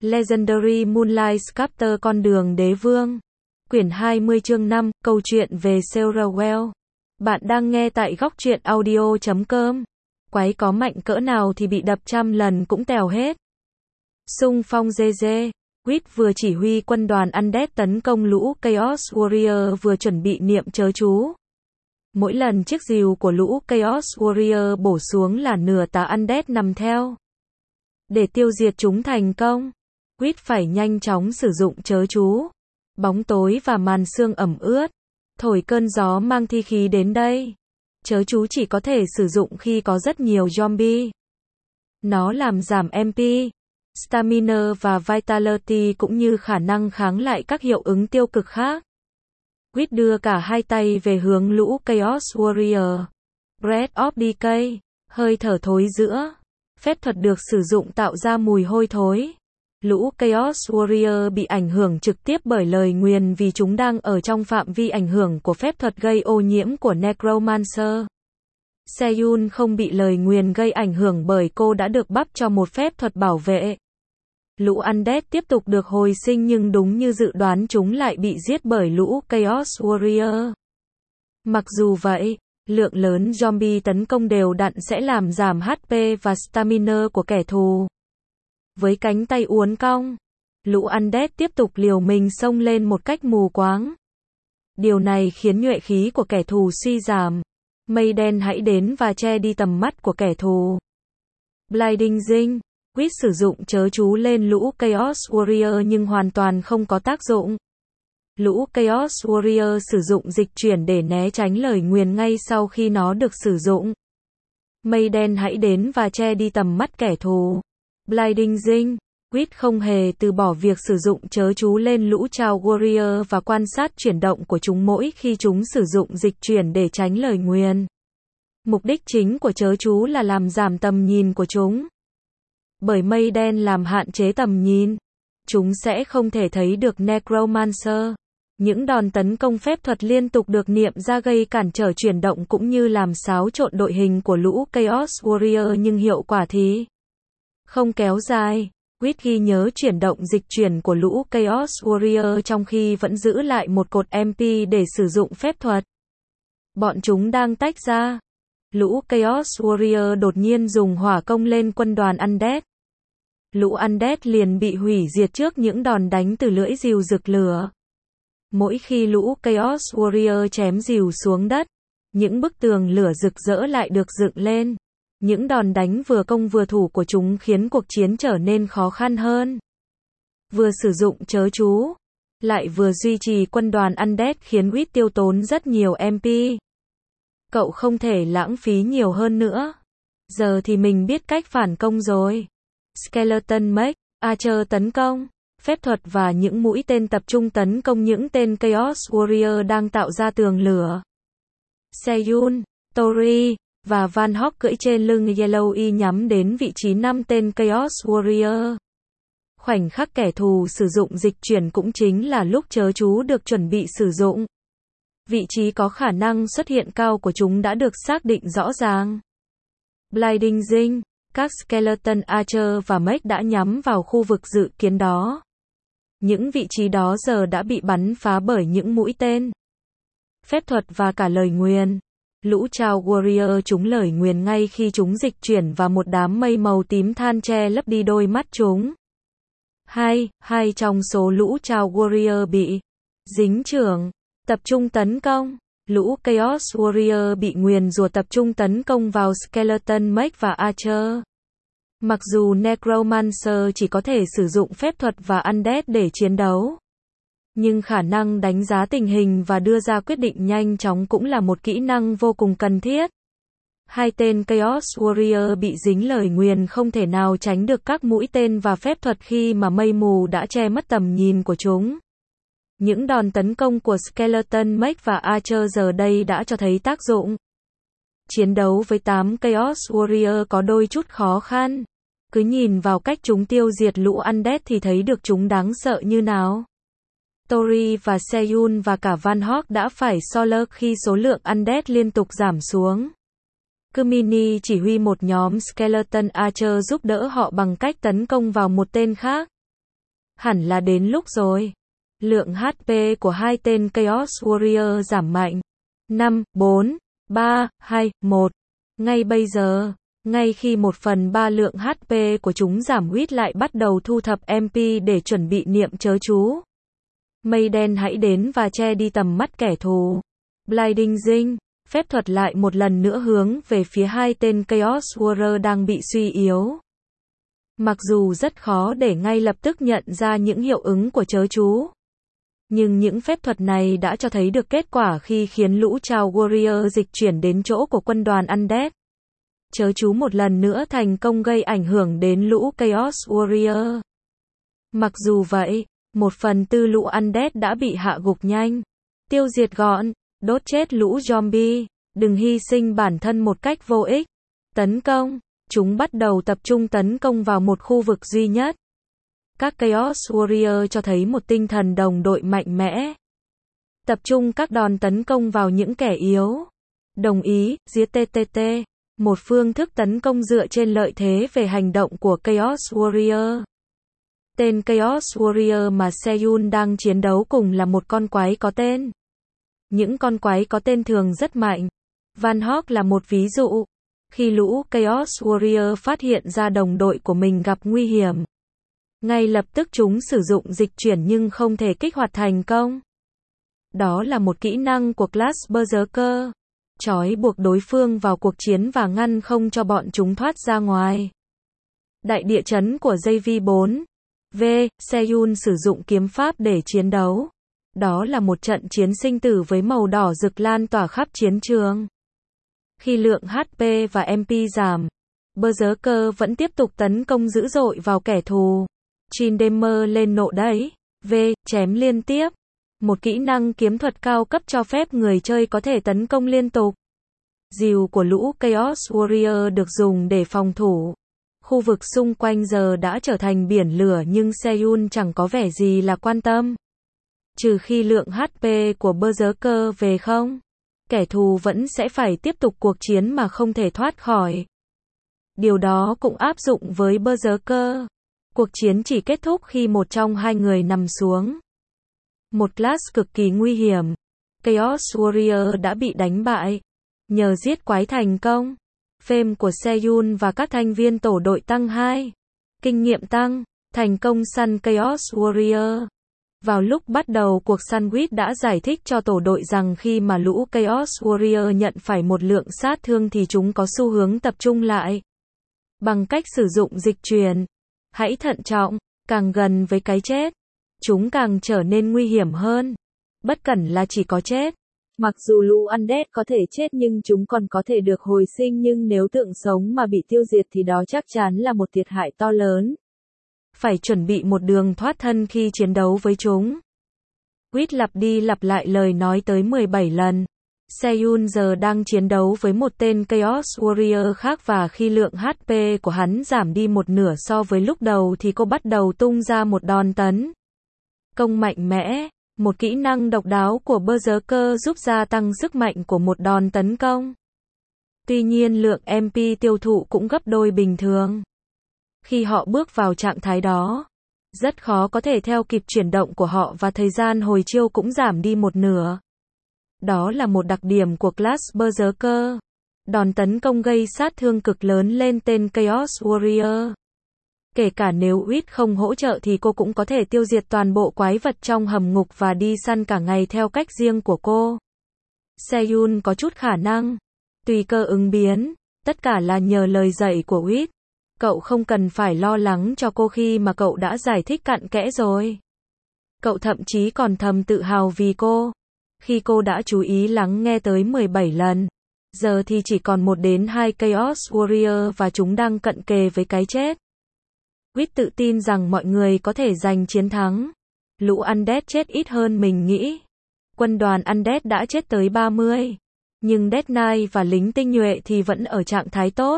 Legendary Moonlight Sculptor Con đường đế vương. Quyển 20 chương 5, câu chuyện về Sarawell. Bạn đang nghe tại góc truyện audio.com. Quái có mạnh cỡ nào thì bị đập trăm lần cũng tèo hết. Xung phong GG. Quýt vừa chỉ huy quân đoàn Undead tấn công lũ Chaos Warrior vừa chuẩn bị niệm chớ chú. Mỗi lần chiếc rìu của lũ Chaos Warrior bổ xuống là nửa tá Undead nằm theo. Để tiêu diệt chúng thành công, Quýt phải nhanh chóng sử dụng chớ chú. Bóng tối và màn sương ẩm ướt, thổi cơn gió mang thi khí đến đây. Chớ chú chỉ có thể sử dụng khi có rất nhiều zombie. Nó làm giảm MP, Stamina và Vitality cũng như khả năng kháng lại các hiệu ứng tiêu cực khác. Quýt đưa cả hai tay về hướng lũ Chaos Warrior. Breath of Decay, hơi thở thối giữa. Phép thuật được sử dụng tạo ra mùi hôi thối. Lũ Chaos Warrior bị ảnh hưởng trực tiếp bởi lời nguyền vì chúng đang ở trong phạm vi ảnh hưởng của phép thuật gây ô nhiễm của Necromancer. Seyun không bị lời nguyền gây ảnh hưởng bởi cô đã được bắp cho một phép thuật bảo vệ. Lũ Undead tiếp tục được hồi sinh nhưng đúng như dự đoán chúng lại bị giết bởi lũ Chaos Warrior. Mặc dù vậy, lượng lớn zombie tấn công đều đặn sẽ làm giảm HP và stamina của kẻ thù. Với cánh tay uốn cong, lũ Undead tiếp tục liều mình xông lên một cách mù quáng. Điều này khiến nhuệ khí của kẻ thù suy giảm. Mây đen hãy đến và che đi tầm mắt của kẻ thù. Blinding Zinc. Quýt sử dụng chớ chú lên lũ Chaos Warrior nhưng hoàn toàn không có tác dụng. Lũ Chaos Warrior sử dụng dịch chuyển để né tránh lời nguyền ngay sau khi nó được sử dụng. Mây đen hãy đến và che đi tầm mắt kẻ thù. Blinding Zinc. Quýt không hề từ bỏ việc sử dụng chớ chú lên lũ Chao Warrior và quan sát chuyển động của chúng mỗi khi chúng sử dụng dịch chuyển để tránh lời nguyền. Mục đích chính của chớ chú là làm giảm tầm nhìn của chúng. Bởi mây đen làm hạn chế tầm nhìn, chúng sẽ không thể thấy được Necromancer. Những đòn tấn công phép thuật liên tục được niệm ra gây cản trở chuyển động cũng như làm xáo trộn đội hình của lũ Chaos Warrior nhưng hiệu quả thì không kéo dài. Quýt ghi nhớ chuyển động dịch chuyển của lũ Chaos Warrior trong khi vẫn giữ lại một cột MP để sử dụng phép thuật. Bọn chúng đang tách ra. Lũ Chaos Warrior đột nhiên dùng hỏa công lên quân đoàn Undead. Lũ Undead liền bị hủy diệt trước những đòn đánh từ lưỡi rìu rực lửa. Mỗi khi lũ Chaos Warrior chém rìu xuống đất, những bức tường lửa rực rỡ lại được dựng lên. Những đòn đánh vừa công vừa thủ của chúng khiến cuộc chiến trở nên khó khăn hơn. Vừa sử dụng chớ chú, lại vừa duy trì quân đoàn Undead khiến Quýt tiêu tốn rất nhiều MP. Cậu không thể lãng phí nhiều hơn nữa. Giờ thì mình biết cách phản công rồi. Skeleton Mech, Archer tấn công, phép thuật và những mũi tên tập trung tấn công những tên Chaos Warrior đang tạo ra tường lửa. Seyun, Tori và Van Hawk cưỡi trên lưng Yellow nhắm đến vị trí 5 tên Chaos Warrior. Khoảnh khắc kẻ thù sử dụng dịch chuyển cũng chính là lúc chớ chú được chuẩn bị sử dụng. Vị trí có khả năng xuất hiện cao của chúng đã được xác định rõ ràng. Blinding Zinc. Các Skeleton Archer và Mech đã nhắm vào khu vực dự kiến đó. Những vị trí đó giờ đã bị bắn phá bởi những mũi tên, phép thuật và cả lời nguyền. Lũ Chao Warrior trúng lời nguyền ngay khi chúng dịch chuyển và một đám mây màu tím than che lấp đi đôi mắt chúng. Hai trong số lũ Chao Warrior bị dính chưởng, tập trung tấn công. Lũ Chaos Warrior bị nguyền rủa tập trung tấn công vào Skeleton Mech và Archer. Mặc dù Necromancer chỉ có thể sử dụng phép thuật và Undead để chiến đấu, nhưng khả năng đánh giá tình hình và đưa ra quyết định nhanh chóng cũng là một kỹ năng vô cùng cần thiết. Hai tên Chaos Warrior bị dính lời nguyền không thể nào tránh được các mũi tên và phép thuật khi mà mây mù đã che mất tầm nhìn của chúng. Những đòn tấn công của Skeleton Mech và Archer giờ đây đã cho thấy tác dụng. Chiến đấu với 8 Chaos Warrior có đôi chút khó khăn. Cứ nhìn vào cách chúng tiêu diệt lũ Undead thì thấy được chúng đáng sợ như nào. Tori và Seyun và cả Van Hawk đã phải solo khi số lượng Undead liên tục giảm xuống. Kumini chỉ huy một nhóm Skeleton Archer giúp đỡ họ bằng cách tấn công vào một tên khác. Hẳn là đến lúc rồi. Lượng HP của hai tên Chaos Warrior giảm mạnh. 5, 4, 3, 2, 1. Ngay bây giờ, ngay khi 1/3 lượng HP của chúng giảm, Wit lại bắt đầu thu thập MP để chuẩn bị niệm chớ chú. Mây đen hãy đến và che đi tầm mắt kẻ thù. Blinding Dinh, phép thuật lại một lần nữa hướng về phía hai tên Chaos Warrior đang bị suy yếu. Mặc dù rất khó để ngay lập tức nhận ra những hiệu ứng của chớ chú, nhưng những phép thuật này đã cho thấy được kết quả khi khiến lũ Chaos Warrior dịch chuyển đến chỗ của quân đoàn Undead. Chớ chú một lần nữa thành công gây ảnh hưởng đến lũ Chaos Warrior. Mặc dù vậy, 1/4 lũ Undead đã bị hạ gục nhanh, tiêu diệt gọn, đốt chết lũ zombie. Đừng hy sinh bản thân một cách vô ích. Tấn công. Chúng bắt đầu tập trung tấn công vào một khu vực duy nhất. Các Chaos Warrior cho thấy một tinh thần đồng đội mạnh mẽ. Tập trung các đòn tấn công vào những kẻ yếu. Đồng ý, giết TTT. Một phương thức tấn công dựa trên lợi thế về hành động của Chaos Warrior. Tên Chaos Warrior mà Seyun đang chiến đấu cùng là một con quái có tên. Những con quái có tên thường rất mạnh. Van Hawk là một ví dụ. Khi lũ Chaos Warrior phát hiện ra đồng đội của mình gặp nguy hiểm, ngay lập tức chúng sử dụng dịch chuyển nhưng không thể kích hoạt thành công. Đó là một kỹ năng của class Berserker. Trói buộc đối phương vào cuộc chiến và ngăn không cho bọn chúng thoát ra ngoài. Đại địa chấn của JV4. Seyun sử dụng kiếm pháp để chiến đấu. Đó là một trận chiến sinh tử với màu đỏ rực lan tỏa khắp chiến trường. Khi lượng HP và MP giảm, Berserker vẫn tiếp tục tấn công dữ dội vào kẻ thù. Chindemer lên nộ đấy. Chém liên tiếp. Một kỹ năng kiếm thuật cao cấp cho phép người chơi có thể tấn công liên tục. Rìu của lũ Chaos Warrior được dùng để phòng thủ. Khu vực xung quanh giờ đã trở thành biển lửa nhưng Seyun chẳng có vẻ gì là quan tâm. Trừ khi lượng HP của Berserker về không, kẻ thù vẫn sẽ phải tiếp tục cuộc chiến mà không thể thoát khỏi. Điều đó cũng áp dụng với Berserker. Cuộc chiến chỉ kết thúc khi một trong hai người nằm xuống. Một class cực kỳ nguy hiểm. Chaos Warrior đã bị đánh bại. Nhờ giết quái thành công, phêm của Seyun và các thành viên tổ đội tăng 2. Kinh nghiệm tăng, thành công săn Chaos Warrior. Vào lúc bắt đầu cuộc săn, Wit đã giải thích cho tổ đội rằng khi mà lũ Chaos Warrior nhận phải một lượng sát thương thì chúng có xu hướng tập trung lại. Bằng cách sử dụng dịch chuyển, hãy thận trọng, càng gần với cái chết, chúng càng trở nên nguy hiểm hơn. Bất cẩn là chỉ có chết. Mặc dù lũ Undead có thể chết nhưng chúng còn có thể được hồi sinh, nhưng nếu tượng sống mà bị tiêu diệt thì đó chắc chắn là một thiệt hại to lớn. Phải chuẩn bị một đường thoát thân khi chiến đấu với chúng. Wit lặp đi lặp lại lời nói tới 17 lần. Seyun giờ đang chiến đấu với một tên Chaos Warrior khác và khi lượng HP của hắn giảm đi một nửa so với lúc đầu thì cô bắt đầu tung ra một đòn tấn công mạnh mẽ. Một kỹ năng độc đáo của Berserker giúp gia tăng sức mạnh của một đòn tấn công. Tuy nhiên lượng MP tiêu thụ cũng gấp đôi bình thường. Khi họ bước vào trạng thái đó, rất khó có thể theo kịp chuyển động của họ và thời gian hồi chiêu cũng giảm đi một nửa. Đó là một đặc điểm của class Berserker. Đòn tấn công gây sát thương cực lớn lên tên Chaos Warrior. Kể cả nếu Wit không hỗ trợ thì cô cũng có thể tiêu diệt toàn bộ quái vật trong hầm ngục và đi săn cả ngày theo cách riêng của cô. Seyun có chút khả năng. Tùy cơ ứng biến. Tất cả là nhờ lời dạy của Wit. Cậu không cần phải lo lắng cho cô khi mà cậu đã giải thích cặn kẽ rồi. Cậu thậm chí còn thầm tự hào vì cô. Khi cô đã chú ý lắng nghe tới 17 lần. Giờ thì chỉ còn 1 đến 2 Chaos Warrior và chúng đang cận kề với cái chết. Wit tự tin rằng mọi người có thể giành chiến thắng. Lũ Undead chết ít hơn mình nghĩ. Quân đoàn Undead đã chết tới 30. Nhưng Death Knight và lính tinh nhuệ thì vẫn ở trạng thái tốt.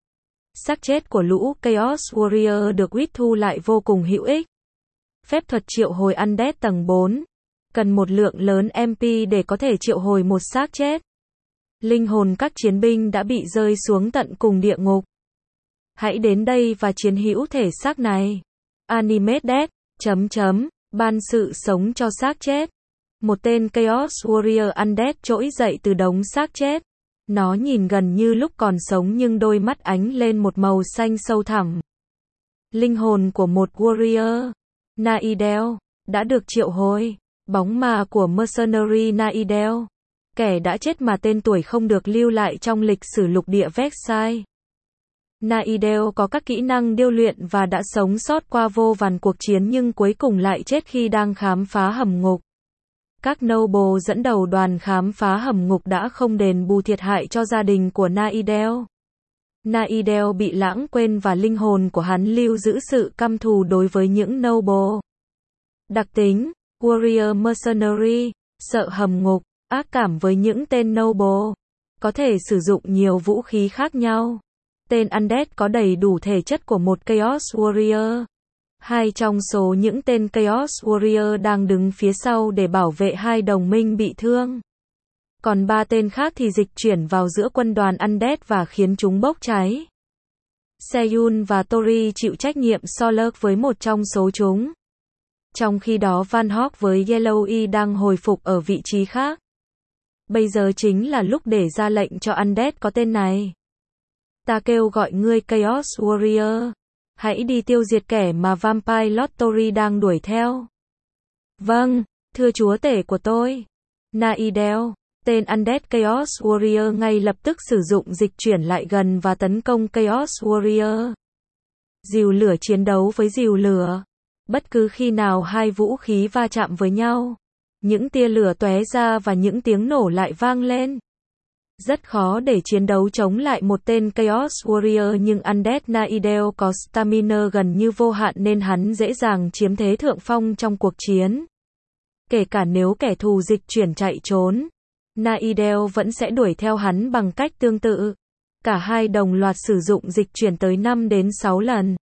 Xác chết của lũ Chaos Warrior được Wit thu lại vô cùng hữu ích. Phép thuật triệu hồi Undead tầng 4. Cần một lượng lớn MP để có thể triệu hồi một xác chết. Linh hồn các chiến binh đã bị rơi xuống tận cùng địa ngục. Hãy đến đây và chiến hữu thể xác này. Animate Death. Ban sự sống cho xác chết. Một tên Chaos Warrior Undead trỗi dậy từ đống xác chết. Nó nhìn gần như lúc còn sống nhưng đôi mắt ánh lên một màu xanh sâu thẳm. Linh hồn của một Warrior, Naidel, đã được triệu hồi. Bóng ma của Mercenary Naidel, kẻ đã chết mà tên tuổi không được lưu lại trong lịch sử lục địa Vexai. Naidel có các kỹ năng điêu luyện và đã sống sót qua vô vàn cuộc chiến nhưng cuối cùng lại chết khi đang khám phá hầm ngục. Các noble dẫn đầu đoàn khám phá hầm ngục đã không đền bù thiệt hại cho gia đình của Naidel. Naidel bị lãng quên và linh hồn của hắn lưu giữ sự căm thù đối với những noble. Đặc tính, Warrior Mercenary, sợ hầm ngục, ác cảm với những tên noble, có thể sử dụng nhiều vũ khí khác nhau. Tên Undead có đầy đủ thể chất của một Chaos Warrior. Hai trong số những tên Chaos Warrior đang đứng phía sau để bảo vệ hai đồng minh bị thương. Còn ba tên khác thì dịch chuyển vào giữa quân đoàn Undead và khiến chúng bốc cháy. Seyun và Tori chịu trách nhiệm Solar với một trong số chúng. Trong khi đó Van Hawk với Yellow đang hồi phục ở vị trí khác. Bây giờ chính là lúc để ra lệnh cho Undead có tên này. Ta kêu gọi ngươi Chaos Warrior. Hãy đi tiêu diệt kẻ mà Vampire Lord Tori đang đuổi theo. Vâng, thưa chúa tể của tôi. Naidel, tên Undead Chaos Warrior ngay lập tức sử dụng dịch chuyển lại gần và tấn công Chaos Warrior. Rìu lửa chiến đấu với rìu lửa. Bất cứ khi nào hai vũ khí va chạm với nhau, những tia lửa tóe ra và những tiếng nổ lại vang lên. Rất khó để chiến đấu chống lại một tên Chaos Warrior nhưng Undead Naidel có stamina gần như vô hạn nên hắn dễ dàng chiếm thế thượng phong trong cuộc chiến. Kể cả nếu kẻ thù dịch chuyển chạy trốn, Naidel vẫn sẽ đuổi theo hắn bằng cách tương tự. Cả hai đồng loạt sử dụng dịch chuyển tới 5 đến 6 lần.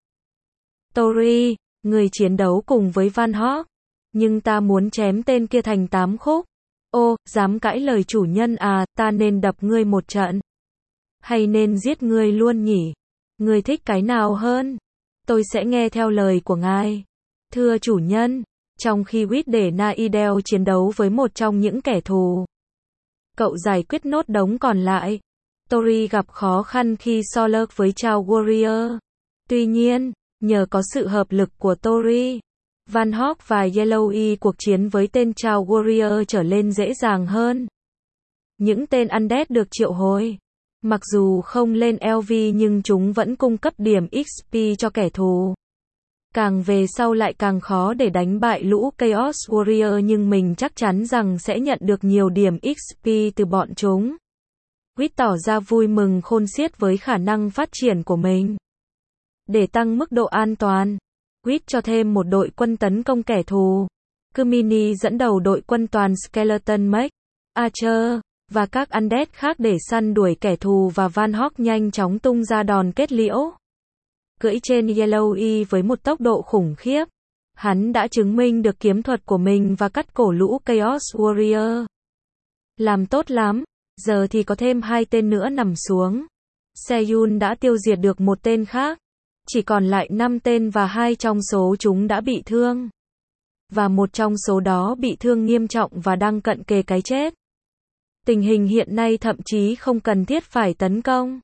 Tori, người chiến đấu cùng với Van Hawk, nhưng ta muốn chém tên kia thành 8 khúc. Ô, dám cãi lời chủ nhân à, ta nên đập ngươi một trận. Hay nên giết ngươi luôn nhỉ? Ngươi thích cái nào hơn? Tôi sẽ nghe theo lời của ngài. Thưa chủ nhân, trong khi Wit để Naidel chiến đấu với một trong những kẻ thù, cậu giải quyết nốt đống còn lại. Tori gặp khó khăn khi Solar với Chao Warrior. Tuy nhiên, nhờ có sự hợp lực của Tori, Van Hawk và Yellow cuộc chiến với tên Chao Warrior trở lên dễ dàng hơn. Những tên Undead được triệu hồi. Mặc dù không lên LV nhưng chúng vẫn cung cấp điểm XP cho kẻ thù. Càng về sau lại càng khó để đánh bại lũ Chaos Warrior nhưng mình chắc chắn rằng sẽ nhận được nhiều điểm XP từ bọn chúng. Wit tỏ ra vui mừng khôn xiết với khả năng phát triển của mình. Để tăng mức độ an toàn, Wit cho thêm một đội quân tấn công kẻ thù. Kumini dẫn đầu đội quân toàn Skeleton Mech, Archer, và các Undead khác để săn đuổi kẻ thù và Van Hawk nhanh chóng tung ra đòn kết liễu. Cưỡi trên Yellow với một tốc độ khủng khiếp. Hắn đã chứng minh được kiếm thuật của mình và cắt cổ lũ Chaos Warrior. Làm tốt lắm, giờ thì có thêm 2 tên nữa nằm xuống. Seyun đã tiêu diệt được một tên khác. Chỉ còn lại 5 tên và 2 trong số chúng đã bị thương. Và một trong số đó bị thương nghiêm trọng và đang cận kề cái chết. Tình hình hiện nay thậm chí không cần thiết phải tấn công.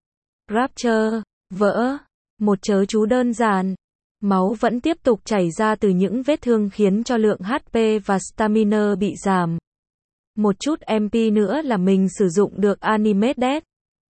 Rapture, vỡ, một chớ chú đơn giản. Máu vẫn tiếp tục chảy ra từ những vết thương khiến cho lượng HP và stamina bị giảm. Một chút MP nữa là mình sử dụng được Animate Death.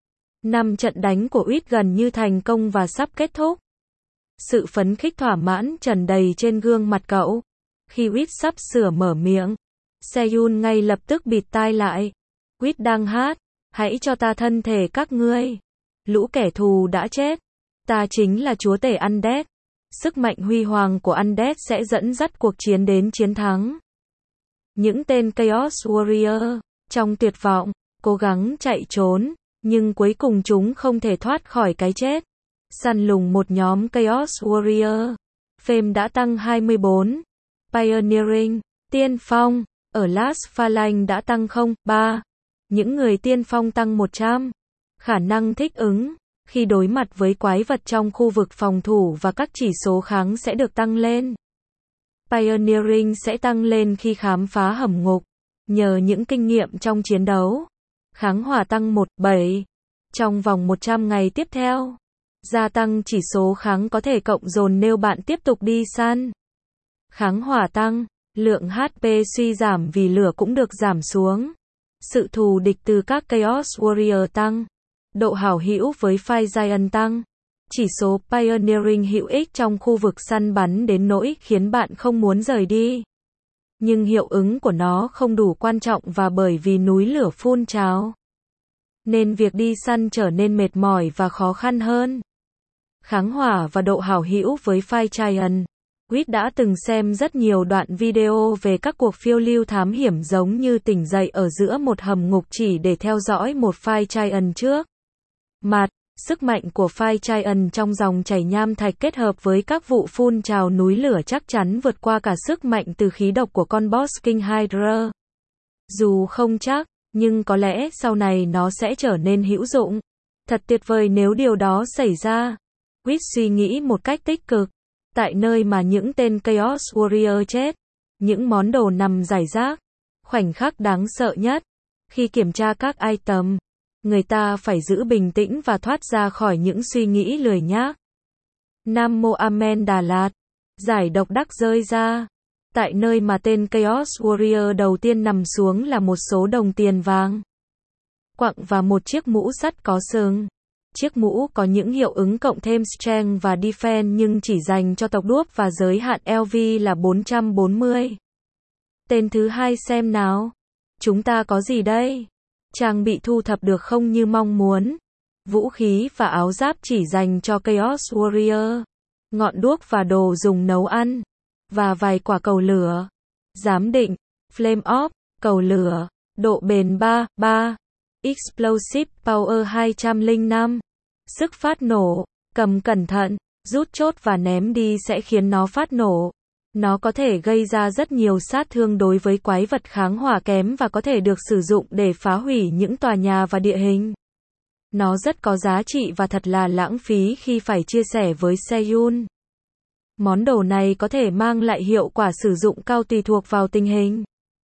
5 trận đánh của Wit gần như thành công và sắp kết thúc. Sự phấn khích thỏa mãn tràn đầy trên gương mặt cậu. Khi Wit sắp sửa mở miệng, Seyun ngay lập tức bịt tai lại. Wit đang hát, hãy cho ta thân thể các ngươi. Lũ kẻ thù đã chết. Ta chính là chúa tể Undead. Sức mạnh huy hoàng của Undead sẽ dẫn dắt cuộc chiến đến chiến thắng. Những tên Chaos Warrior, trong tuyệt vọng, cố gắng chạy trốn, nhưng cuối cùng chúng không thể thoát khỏi cái chết. Săn lùng một nhóm Chaos Warrior. Fame đã tăng 24. Pioneering, tiên phong, ở Last Phalanx đã tăng 0,3. Những người tiên phong tăng 100. Khả năng thích ứng, khi đối mặt với quái vật trong khu vực phòng thủ và các chỉ số kháng sẽ được tăng lên. Pioneering sẽ tăng lên khi khám phá hầm ngục, nhờ những kinh nghiệm trong chiến đấu. Kháng hỏa tăng 1.7. Trong vòng 100 ngày tiếp theo, gia tăng chỉ số kháng có thể cộng dồn nếu bạn tiếp tục đi săn. Kháng hỏa tăng, lượng HP suy giảm vì lửa cũng được giảm xuống. Sự thù địch từ các Chaos Warrior tăng. Độ hảo hữu với Fire Giant tăng. Chỉ số Pioneering hữu ích trong khu vực săn bắn đến nỗi khiến bạn không muốn rời đi. Nhưng hiệu ứng của nó không đủ quan trọng và bởi vì núi lửa phun trào, nên việc đi săn trở nên mệt mỏi và khó khăn hơn. Kháng hỏa và độ hảo hữu với Fire Giant. Reed đã từng xem rất nhiều đoạn video về các cuộc phiêu lưu thám hiểm giống như tỉnh dậy ở giữa một hầm ngục chỉ để theo dõi một Fire Giant trước mặt. Sức mạnh của Fire Giant trong dòng chảy nham thạch kết hợp với các vụ phun trào núi lửa chắc chắn vượt qua cả sức mạnh từ khí độc của con boss King Hydra. Dù không chắc, nhưng có lẽ sau này nó sẽ trở nên hữu dụng. Thật tuyệt vời nếu điều đó xảy ra. Reed suy nghĩ một cách tích cực. Tại nơi mà những tên Chaos Warrior chết, những món đồ nằm rải rác, khoảnh khắc đáng sợ nhất. Khi kiểm tra các item, người ta phải giữ bình tĩnh và thoát ra khỏi những suy nghĩ lười nhác. Nam Mô Amen Đà Lạt. Giải độc đắc rơi ra. Tại nơi mà tên Chaos Warrior đầu tiên nằm xuống là một số đồng tiền vàng, quặng và một chiếc mũ sắt có sừng. Chiếc mũ có những hiệu ứng cộng thêm Strength và Defense nhưng chỉ dành cho tộc đuốc và giới hạn LV là 440. Tên thứ hai xem nào. Chúng ta có gì đây? Trang bị thu thập được không như mong muốn. Vũ khí và áo giáp chỉ dành cho Chaos Warrior. Ngọn đuốc và đồ dùng nấu ăn. Và vài quả cầu lửa. Giám định. Flame Orb, cầu lửa. Độ bền 3. Explosive Power 205. Sức phát nổ. Cầm cẩn thận. Rút chốt và ném đi sẽ khiến nó phát nổ. Nó có thể gây ra rất nhiều sát thương đối với quái vật kháng hỏa kém và có thể được sử dụng để phá hủy những tòa nhà và địa hình. Nó rất có giá trị và thật là lãng phí khi phải chia sẻ với Seiyun. Món đồ này có thể mang lại hiệu quả sử dụng cao tùy thuộc vào tình hình.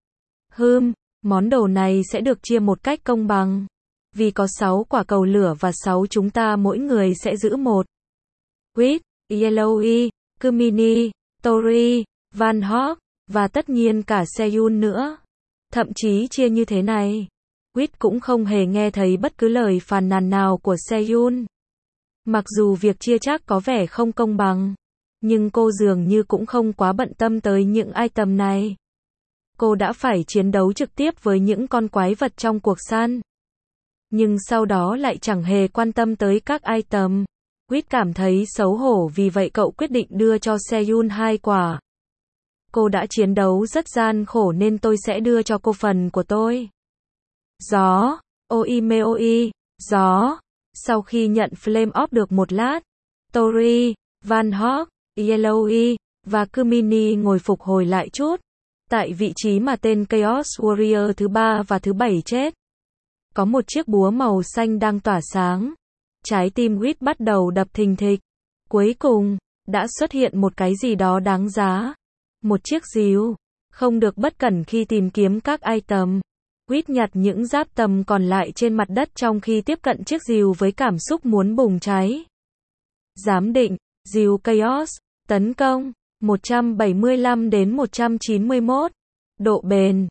Món đồ này sẽ được chia một cách công bằng. Vì có 6 quả cầu lửa và 6 chúng ta mỗi người sẽ giữ một. Reed, Yellowy, Kumini, Tori, Van Hawk, và tất nhiên cả Seiyun nữa. Thậm chí chia như thế này. Reed cũng không hề nghe thấy bất cứ lời phàn nàn nào của Seiyun. Mặc dù việc chia chắc có vẻ không công bằng, nhưng cô dường như cũng không quá bận tâm tới những item này. Cô đã phải chiến đấu trực tiếp với những con quái vật trong cuộc săn, nhưng sau đó lại chẳng hề quan tâm tới các item. Reed cảm thấy xấu hổ vì vậy cậu quyết định đưa cho Seiyun 2 quả. Cô đã chiến đấu rất gian khổ nên tôi sẽ đưa cho cô phần của tôi. Gió. Oimeoi. Gió. Sau khi nhận Flame Orb được một lát, Tori, Van Hawk, Yellowy, và Kumini ngồi phục hồi lại chút. Tại vị trí mà tên Chaos Warrior thứ 3 và thứ 7 chết, có một chiếc búa màu xanh đang tỏa sáng. Trái tim Reed bắt đầu đập thình thịch. Cuối cùng, đã xuất hiện một cái gì đó đáng giá. Một chiếc rìu. Không được bất cẩn khi tìm kiếm các item. Reed nhặt những giáp tầm còn lại trên mặt đất trong khi tiếp cận chiếc rìu với cảm xúc muốn bùng cháy. Giám định. Rìu Chaos. Tấn công. 175 đến 191. Độ bền.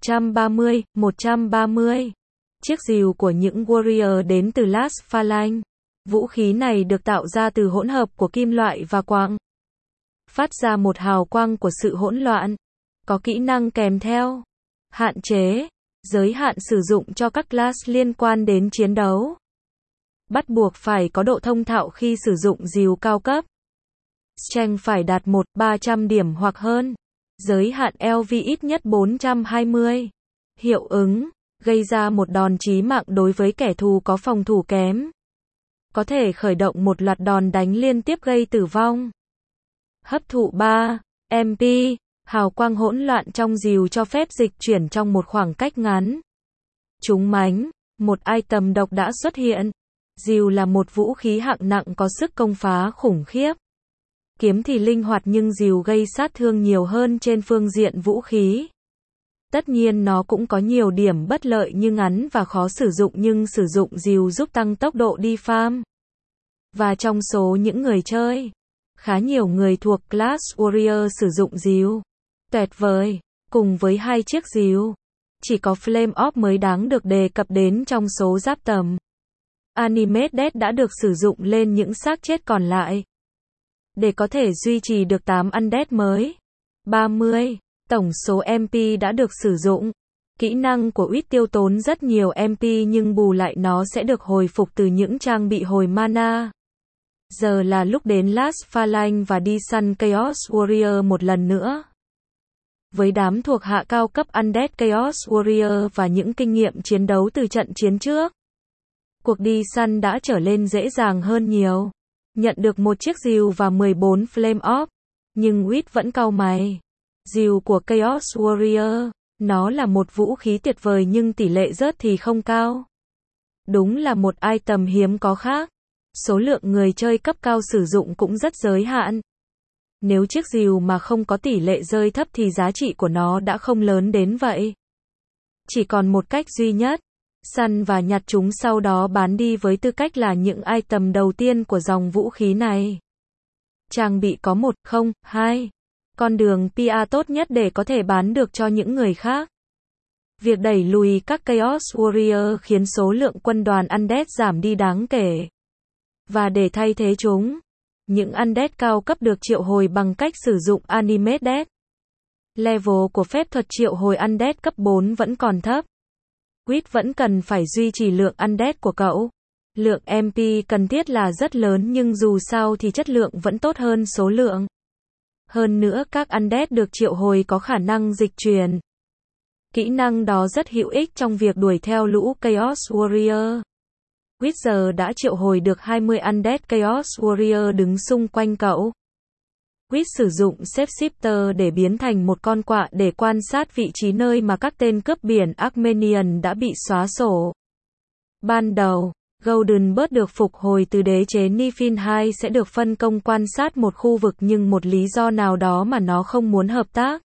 130. Chiếc rìu của những warrior đến từ Last Phalanx. Vũ khí này được tạo ra từ hỗn hợp của kim loại và quặng. Phát ra một hào quang của sự hỗn loạn. Có kỹ năng kèm theo. Hạn chế. Giới hạn sử dụng cho các class liên quan đến chiến đấu. Bắt buộc phải có độ thông thạo khi sử dụng rìu cao cấp. Strength phải đạt 300 điểm hoặc hơn. Giới hạn LV ít nhất 420. Hiệu ứng. Gây ra một đòn chí mạng đối với kẻ thù có phòng thủ kém. Có thể khởi động một loạt đòn đánh liên tiếp gây tử vong. Hấp thụ 3. MP. Hào quang hỗn loạn trong rìu cho phép dịch chuyển trong một khoảng cách ngắn. Trúng mánh. Một item độc đã xuất hiện. Rìu là một vũ khí hạng nặng có sức công phá khủng khiếp. Kiếm thì linh hoạt nhưng rìu gây sát thương nhiều hơn trên phương diện vũ khí. Tất nhiên nó cũng có nhiều điểm bất lợi như ngắn và khó sử dụng, nhưng sử dụng rìu giúp tăng tốc độ đi farm. Và trong số những người chơi, khá nhiều người thuộc class warrior sử dụng rìu. Tuyệt vời, cùng với 2 chiếc rìu. Chỉ có Flame Orb mới đáng được đề cập đến trong số giáp tầm. Animate Death đã được sử dụng lên những xác chết còn lại. Để có thể duy trì được 8 Undead mới. 30. Tổng số MP đã được sử dụng. Kỹ năng của Wit tiêu tốn rất nhiều MP nhưng bù lại nó sẽ được hồi phục từ những trang bị hồi mana. Giờ là lúc đến Last Phalanx và đi săn Chaos Warrior một lần nữa. Với đám thuộc hạ cao cấp Undead Chaos Warrior và những kinh nghiệm chiến đấu từ trận chiến trước, cuộc đi săn đã trở lên dễ dàng hơn nhiều. Nhận được một chiếc rìu và 14 Flame Orb, nhưng Wit vẫn cau mày. Rìu của Chaos Warrior, nó là một vũ khí tuyệt vời nhưng tỷ lệ rớt thì không cao. Đúng là một item hiếm có khác. Số lượng người chơi cấp cao sử dụng cũng rất giới hạn. Nếu chiếc rìu mà không có tỷ lệ rơi thấp thì giá trị của nó đã không lớn đến vậy. Chỉ còn một cách duy nhất, săn và nhặt chúng sau đó bán đi với tư cách là những item đầu tiên của dòng vũ khí này. Trang bị có 1, 0, 2. Con đường PR tốt nhất để có thể bán được cho những người khác. Việc đẩy lùi các Chaos Warrior khiến số lượng quân đoàn Undead giảm đi đáng kể. Và để thay thế chúng, những Undead cao cấp được triệu hồi bằng cách sử dụng Animate Death. Level của phép thuật triệu hồi Undead cấp 4 vẫn còn thấp. Wit vẫn cần phải duy trì lượng Undead của cậu. Lượng MP cần thiết là rất lớn nhưng dù sao thì chất lượng vẫn tốt hơn số lượng. Hơn nữa các Undead được triệu hồi có khả năng dịch chuyển. Kỹ năng đó rất hữu ích trong việc đuổi theo lũ Chaos Warrior. Witcher đã triệu hồi được 20 Undead Chaos Warrior đứng xung quanh cậu. Wit sử dụng Shapeshifter để biến thành một con quạ để quan sát vị trí nơi mà các tên cướp biển Armenian đã bị xóa sổ. Ban đầu, Golden Bird được phục hồi từ đế chế Niflheim sẽ được phân công quan sát một khu vực nhưng một lý do nào đó mà nó không muốn hợp tác.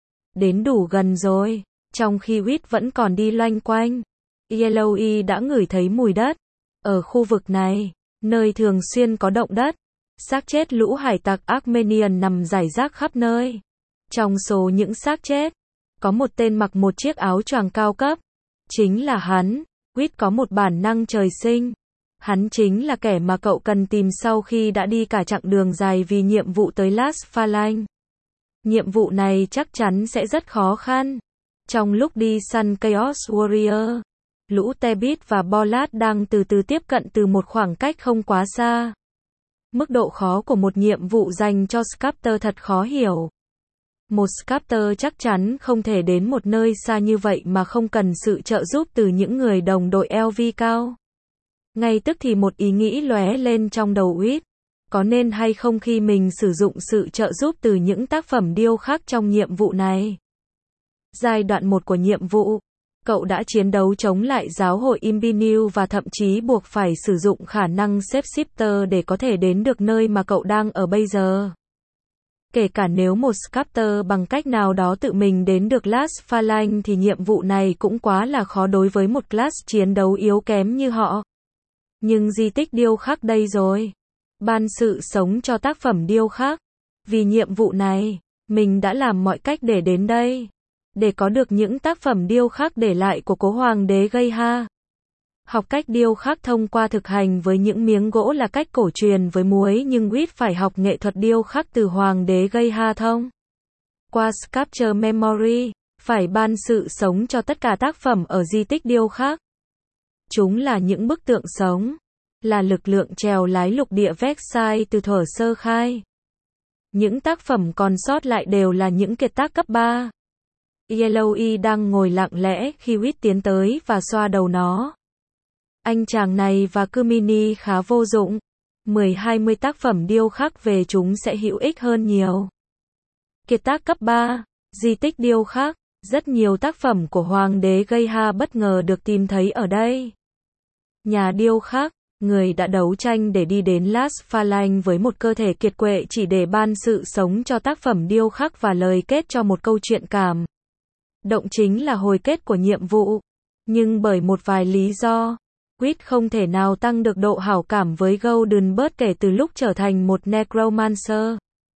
Đến đủ gần rồi, trong khi Wit vẫn còn đi loanh quanh, Yellowy đã ngửi thấy mùi đất. Ở khu vực này, nơi thường xuyên có động đất, xác chết lũ hải tặc Armenian nằm rải rác khắp nơi. Trong số những xác chết, có một tên mặc một chiếc áo choàng cao cấp. Chính là hắn. Wit có một bản năng trời sinh. Hắn chính là kẻ mà cậu cần tìm sau khi đã đi cả chặng đường dài vì nhiệm vụ tới Last Phalanx. Nhiệm vụ này chắc chắn sẽ rất khó khăn. Trong lúc đi săn Chaos Warrior, lũ Tebit và Bolat đang từ từ tiếp cận từ một khoảng cách không quá xa. Mức độ khó của một nhiệm vụ dành cho Sculptor thật khó hiểu. Một Sculptor chắc chắn không thể đến một nơi xa như vậy mà không cần sự trợ giúp từ những người đồng đội LV cao. Ngay tức thì một ý nghĩ lóe lên trong đầu Wit. Có nên hay không khi mình sử dụng sự trợ giúp từ những tác phẩm điêu khắc trong nhiệm vụ này? Giai đoạn 1 của nhiệm vụ, cậu đã chiến đấu chống lại giáo hội Imbinu và thậm chí buộc phải sử dụng khả năng Shapeshifter để có thể đến được nơi mà cậu đang ở bây giờ. Kể cả nếu một Sculptor bằng cách nào đó tự mình đến được Last Phalanx thì nhiệm vụ này cũng quá là khó đối với một class chiến đấu yếu kém như họ. Nhưng di tích điêu khắc đây rồi. Ban sự sống cho tác phẩm điêu khắc. Vì nhiệm vụ này, mình đã làm mọi cách để đến đây. Để có được những tác phẩm điêu khắc để lại của cố hoàng đế Geisha. Học cách điêu khắc thông qua thực hành với những miếng gỗ là cách cổ truyền với muối nhưng Wit phải học nghệ thuật điêu khắc từ hoàng đế Geisha thông qua Sculpture Memory, phải ban sự sống cho tất cả tác phẩm ở di tích điêu khắc. Chúng là những bức tượng sống, là lực lượng chèo lái lục địa Versailles từ thuở sơ khai. Những tác phẩm còn sót lại đều là những kiệt tác cấp 3. Yellowy đang ngồi lặng lẽ khi Wit tiến tới và xoa đầu nó. Anh chàng này và Kumini khá vô dụng. 10-20 tác phẩm điêu khắc về chúng sẽ hữu ích hơn nhiều. Kiệt tác cấp 3, di tích điêu khắc, rất nhiều tác phẩm của hoàng đế Geisha bất ngờ được tìm thấy ở đây. Nhà điêu khắc, người đã đấu tranh để đi đến Las Phalanx với một cơ thể kiệt quệ chỉ để ban sự sống cho tác phẩm điêu khắc và lời kết cho một câu chuyện cảm động chính là hồi kết của nhiệm vụ. Nhưng bởi một vài lý do, Reed không thể nào tăng được độ hảo cảm với Goldenberg kể từ lúc trở thành một necromancer.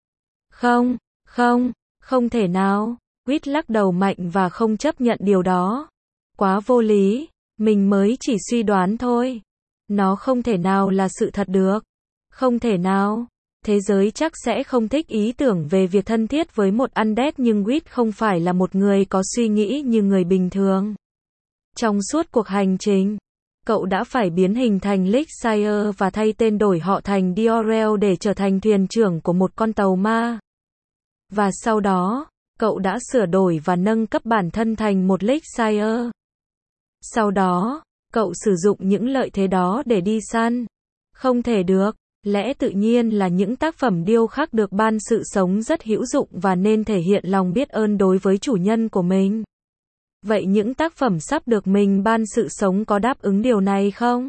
Không thể nào. Reed lắc đầu mạnh và không chấp nhận điều đó. Quá vô lý, mình mới chỉ suy đoán thôi. Nó không thể nào là sự thật được. Không thể nào. Thế giới chắc sẽ không thích ý tưởng về việc thân thiết với một undead, nhưng Reed không phải là một người có suy nghĩ như người bình thường. Trong suốt cuộc hành trình, cậu đã phải biến hình thành Elixir và thay tên đổi họ thành Diorel để trở thành thuyền trưởng của một con tàu ma. Và sau đó, cậu đã sửa đổi và nâng cấp bản thân thành một Elixir. Sau đó, cậu sử dụng những lợi thế đó để đi săn. Không thể được. Lẽ tự nhiên là những tác phẩm điêu khắc được ban sự sống rất hữu dụng và nên thể hiện lòng biết ơn đối với chủ nhân của mình. Vậy những tác phẩm sắp được mình ban sự sống có đáp ứng điều này không?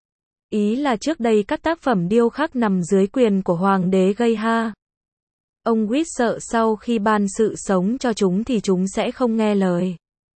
Ý là trước đây các tác phẩm điêu khắc nằm dưới quyền của Hoàng đế Geha. Ông Reed sợ sau khi ban sự sống cho chúng thì chúng sẽ không nghe lời.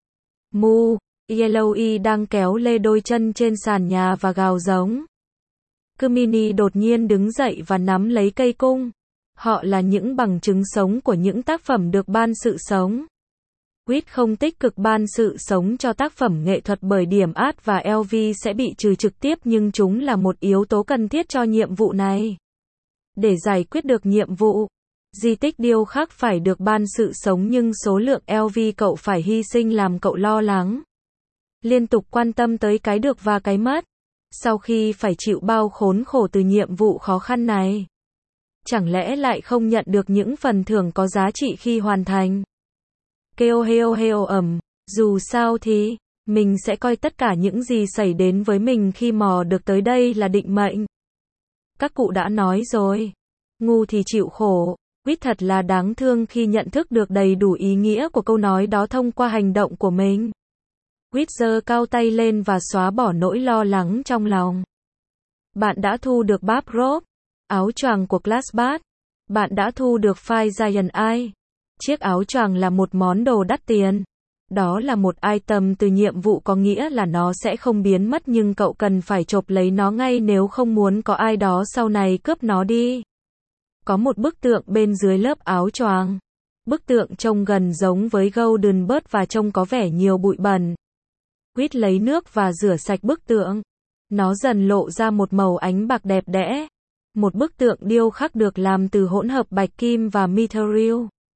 Mu, Yellowy đang kéo lê đôi chân trên sàn nhà và gào giống. Hermione đột nhiên đứng dậy và nắm lấy cây cung. Họ là những bằng chứng sống của những tác phẩm được ban sự sống. Reed không tích cực ban sự sống cho tác phẩm nghệ thuật bởi điểm át và LV sẽ bị trừ trực tiếp, nhưng chúng là một yếu tố cần thiết cho nhiệm vụ này. Để giải quyết được nhiệm vụ, di tích điêu khắc phải được ban sự sống, nhưng số lượng LV cậu phải hy sinh làm cậu lo lắng. Liên tục quan tâm tới cái được và cái mất. Sau khi phải chịu bao khốn khổ từ nhiệm vụ khó khăn này, chẳng lẽ lại không nhận được những phần thưởng có giá trị khi hoàn thành? Kêu heo heo ầm, dù sao thì, mình sẽ coi tất cả những gì xảy đến với mình khi mò được tới đây là định mệnh. Các cụ đã nói rồi, ngu thì chịu khổ. Reed thật là đáng thương khi nhận thức được đầy đủ ý nghĩa của câu nói đó thông qua hành động của mình. Reed giơ cao tay lên và xóa bỏ nỗi lo lắng trong lòng. Bạn đã thu được báp robe, áo choàng của Glassbat. Bạn đã thu được Fire Giant Eye. Chiếc áo choàng là một món đồ đắt tiền. Đó là một item từ nhiệm vụ, có nghĩa là nó sẽ không biến mất, nhưng cậu cần phải chộp lấy nó ngay nếu không muốn có ai đó sau này cướp nó đi. Có một bức tượng bên dưới lớp áo choàng. Bức tượng trông gần giống với Goldenberg và trông có vẻ nhiều bụi bẩn. Reed lấy nước và rửa sạch bức tượng. Nó dần lộ ra một màu ánh bạc đẹp đẽ. Một bức tượng điêu khắc được làm từ hỗn hợp bạch kim và mithril.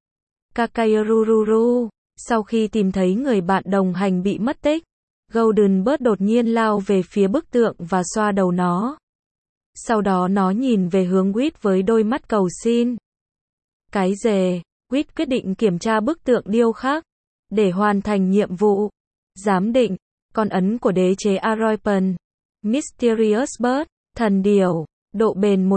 Kakairururu. Sau khi tìm thấy người bạn đồng hành bị mất tích, Goldenberg đột nhiên lao về phía bức tượng và xoa đầu nó. Sau đó nó nhìn về hướng Reed với đôi mắt cầu xin. Cái dề, Reed quyết định kiểm tra bức tượng điêu khắc. Để hoàn thành nhiệm vụ, giám định, con ấn của đế chế Aroipan, Mysterious Bird, thần điểu, độ bền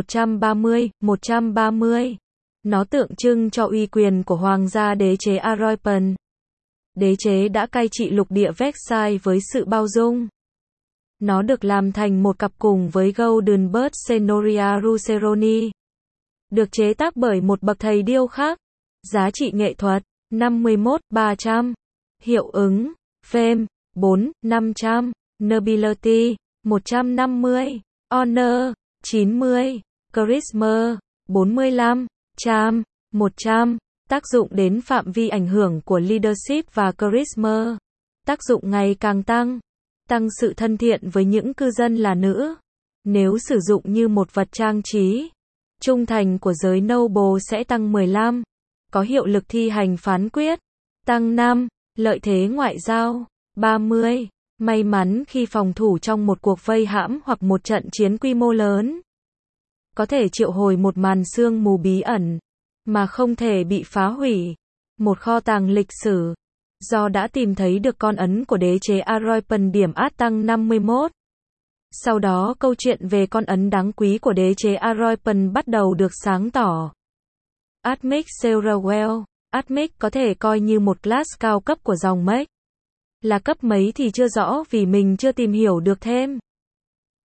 130. Nó tượng trưng cho uy quyền của hoàng gia đế chế Aroipan. Đế chế đã cai trị lục địa Vexai với sự bao dung. Nó được làm thành một cặp cùng với Goldenberg Senoria Ruceroni. Được chế tác bởi một bậc thầy điêu khắc. Giá trị nghệ thuật, 51.300. Hiệu ứng, Fame, 4.500. Nobility, 150. Honor, 90. Charisma, 45. Charm, 100. Tác dụng đến phạm vi ảnh hưởng của leadership và charisma. Tác dụng ngày càng tăng. Tăng sự thân thiện với những cư dân là nữ. Nếu sử dụng như một vật trang trí. Trung thành của giới noble sẽ tăng 15. Có hiệu lực thi hành phán quyết. Tăng 5. Lợi thế ngoại giao. 30. May mắn khi phòng thủ trong một cuộc vây hãm hoặc một trận chiến quy mô lớn. Có thể triệu hồi một màn sương mù bí ẩn, mà không thể bị phá hủy. Một kho tàng lịch sử. Do đã tìm thấy được con ấn của đế chế Aroipan, điểm át tăng 51. Sau đó câu chuyện về con ấn đáng quý của đế chế Aroipan bắt đầu được sáng tỏ. Admix Serawell. Admix có thể coi như một class cao cấp của dòng Mech. Là cấp mấy thì chưa rõ vì mình chưa tìm hiểu được thêm.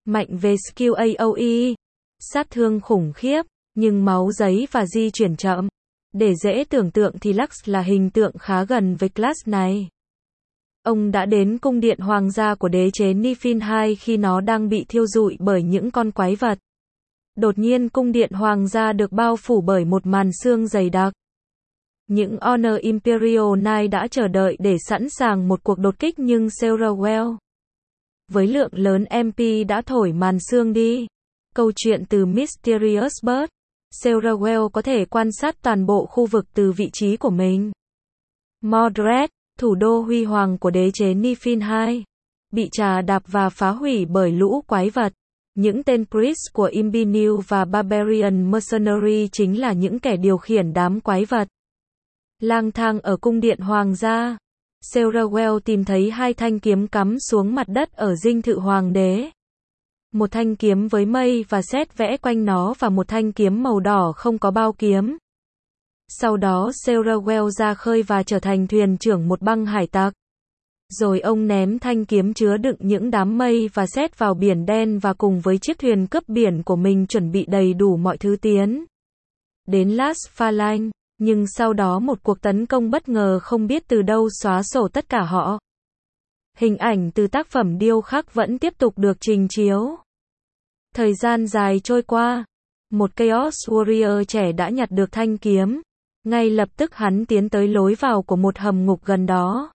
mạnh về skill AoE, sát thương khủng khiếp, nhưng máu giấy và di chuyển chậm. Để dễ tưởng tượng thì Lux là hình tượng khá gần với class này. Ông đã đến cung điện hoàng gia của đế chế Niflheim khi nó đang bị thiêu rụi bởi những con quái vật. Đột nhiên cung điện hoàng gia được bao phủ bởi một màn sương dày đặc. Những Honor Imperial Knight đã chờ đợi để sẵn sàng một cuộc đột kích nhưng Serewell, với lượng lớn MP đã thổi màn sương đi. Câu chuyện từ Mysterious Bird. Serewell có thể quan sát toàn bộ khu vực từ vị trí của mình. Mordred, thủ đô huy hoàng của đế chế Niflheim, bị trà đạp và phá hủy bởi lũ quái vật. Những tên priest của Imbinew và Barbarian Mercenary chính là những kẻ điều khiển đám quái vật. Lang thang ở cung điện hoàng gia, Serewell tìm thấy 2 thanh kiếm cắm xuống mặt đất ở dinh thự hoàng đế. Một thanh kiếm với mây và sét vẽ quanh nó và một thanh kiếm màu đỏ không có bao kiếm. Sau đó Serewell ra khơi và trở thành thuyền trưởng một băng hải tặc. Rồi ông ném thanh kiếm chứa đựng những đám mây và sét vào biển đen và cùng với chiếc thuyền cướp biển của mình chuẩn bị đầy đủ mọi thứ tiến đến Las Phalanx. Nhưng sau đó một cuộc tấn công bất ngờ không biết từ đâu xóa sổ tất cả họ. Hình ảnh từ tác phẩm điêu khắc vẫn tiếp tục được trình chiếu. Thời gian dài trôi qua, một Chaos Warrior trẻ đã nhặt được thanh kiếm. Ngay lập tức hắn tiến tới lối vào của một hầm ngục gần đó.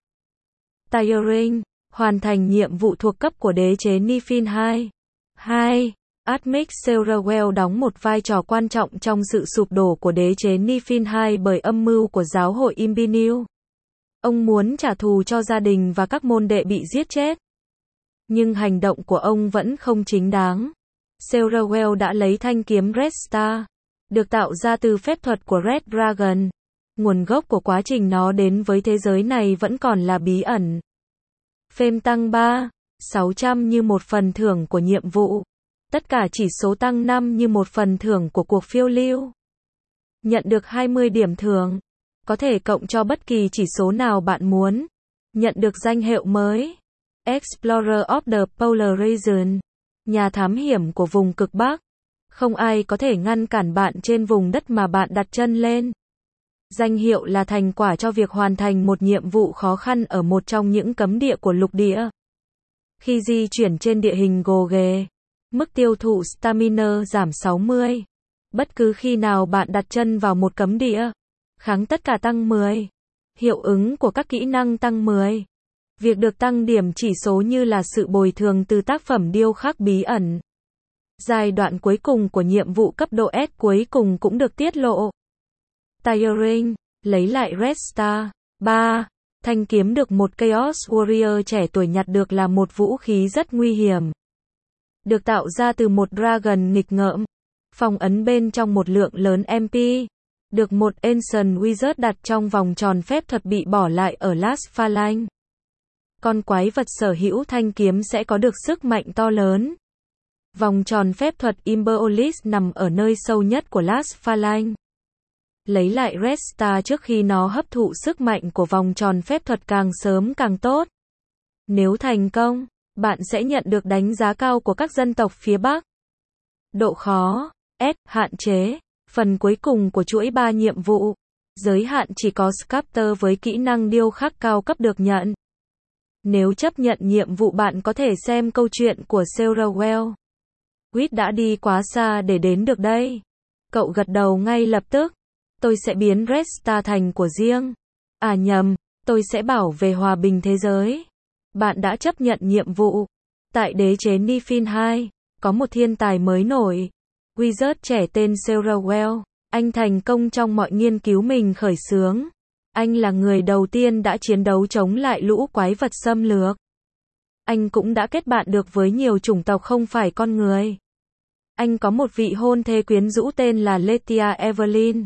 Tiring, hoàn thành nhiệm vụ thuộc cấp của đế chế Niflheim. 2. Admic Serewell đóng một vai trò quan trọng trong sự sụp đổ của đế chế Niflheim bởi âm mưu của giáo hội Imbinew. Ông muốn trả thù cho gia đình và các môn đệ bị giết chết. Nhưng hành động của ông vẫn không chính đáng. Serewell đã lấy thanh kiếm Red Star, được tạo ra từ phép thuật của Red Dragon. Nguồn gốc của quá trình nó đến với thế giới này vẫn còn là bí ẩn. Phêm tăng 3,600 như một phần thưởng của nhiệm vụ. Tất cả chỉ số tăng 5 như một phần thưởng của cuộc phiêu lưu. Nhận được 20 điểm thưởng. Có thể cộng cho bất kỳ chỉ số nào bạn muốn. Nhận được danh hiệu mới. Explorer of the Polar Region. Nhà thám hiểm của vùng cực Bắc. Không ai có thể ngăn cản bạn trên vùng đất mà bạn đặt chân lên. Danh hiệu là thành quả cho việc hoàn thành một nhiệm vụ khó khăn ở một trong những cấm địa của lục địa. Khi di chuyển trên địa hình gồ ghề, mức tiêu thụ stamina giảm 60. Bất cứ khi nào bạn đặt chân vào một cấm địa, kháng tất cả tăng 10. Hiệu ứng của các kỹ năng tăng 10. Việc được tăng điểm chỉ số như là sự bồi thường từ tác phẩm điêu khắc bí ẩn. Giai đoạn cuối cùng của nhiệm vụ cấp độ S cuối cùng cũng được tiết lộ. Tiring, lấy lại Red Star. 3. Thanh kiếm được một Chaos Warrior trẻ tuổi nhặt được là một vũ khí rất nguy hiểm. Được tạo ra từ một Dragon nghịch ngợm. Phong ấn bên trong một lượng lớn MP. Được một Ancient Wizard đặt trong vòng tròn phép thuật bị bỏ lại ở Las Phalanx. Con quái vật sở hữu thanh kiếm sẽ có được sức mạnh to lớn. Vòng tròn phép thuật Imbeolis nằm ở nơi sâu nhất của Las Phalanx. Lấy lại Red Star trước khi nó hấp thụ sức mạnh của vòng tròn phép thuật càng sớm càng tốt. Nếu thành công, bạn sẽ nhận được đánh giá cao của các dân tộc phía Bắc. Độ khó S. Hạn chế. Phần cuối cùng của chuỗi 3 nhiệm vụ. Giới hạn chỉ có Sculptor với kỹ năng điêu khắc cao cấp được nhận. Nếu chấp nhận nhiệm vụ bạn có thể xem câu chuyện của Serewell. Quýt đã đi quá xa để đến được đây. Cậu gật đầu ngay lập tức. Tôi sẽ biến Red Star thành của riêng. À nhầm, tôi sẽ bảo vệ hòa bình thế giới. Bạn đã chấp nhận nhiệm vụ. Tại đế chế Niflheim, có một thiên tài mới nổi. Wizard trẻ tên Serewell. Anh thành công trong mọi nghiên cứu mình khởi xướng. Anh là người đầu tiên đã chiến đấu chống lại lũ quái vật xâm lược. Anh cũng đã kết bạn được với nhiều chủng tộc không phải con người. Anh có một vị hôn thê quyến rũ tên là Letia Evelyn.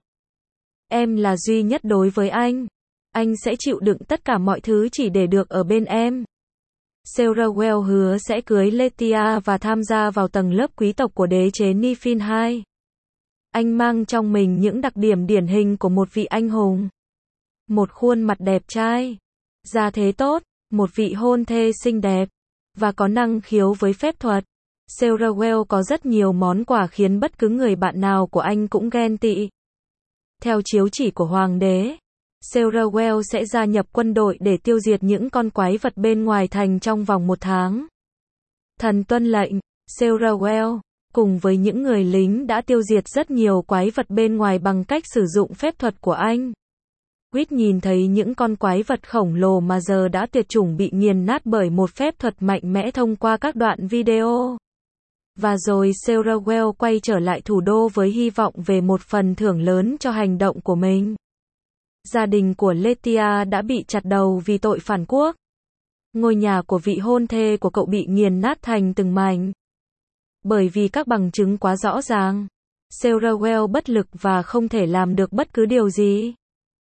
Em là duy nhất đối với anh. Anh sẽ chịu đựng tất cả mọi thứ chỉ để được ở bên em. Serewell hứa sẽ cưới Letia và tham gia vào tầng lớp quý tộc của đế chế Niflheim. Anh mang trong mình những đặc điểm điển hình của một vị anh hùng. Một khuôn mặt đẹp trai, gia thế tốt, một vị hôn thê xinh đẹp, và có năng khiếu với phép thuật. Serewell có rất nhiều món quà khiến bất cứ người bạn nào của anh cũng ghen tị. Theo chiếu chỉ của hoàng đế, Serewell sẽ gia nhập quân đội để tiêu diệt những con quái vật bên ngoài thành trong vòng 1 tháng. Thần tuân lệnh, Serewell, cùng với những người lính đã tiêu diệt rất nhiều quái vật bên ngoài bằng cách sử dụng phép thuật của anh. Reed nhìn thấy những con quái vật khổng lồ mà giờ đã tuyệt chủng bị nghiền nát bởi một phép thuật mạnh mẽ thông qua các đoạn video. Và rồi Serewell quay trở lại thủ đô với hy vọng về một phần thưởng lớn cho hành động của mình. Gia đình của Lethia đã bị chặt đầu vì tội phản quốc. Ngôi nhà của vị hôn thê của cậu bị nghiền nát thành từng mảnh. Bởi vì các bằng chứng quá rõ ràng, Serewell bất lực và không thể làm được bất cứ điều gì.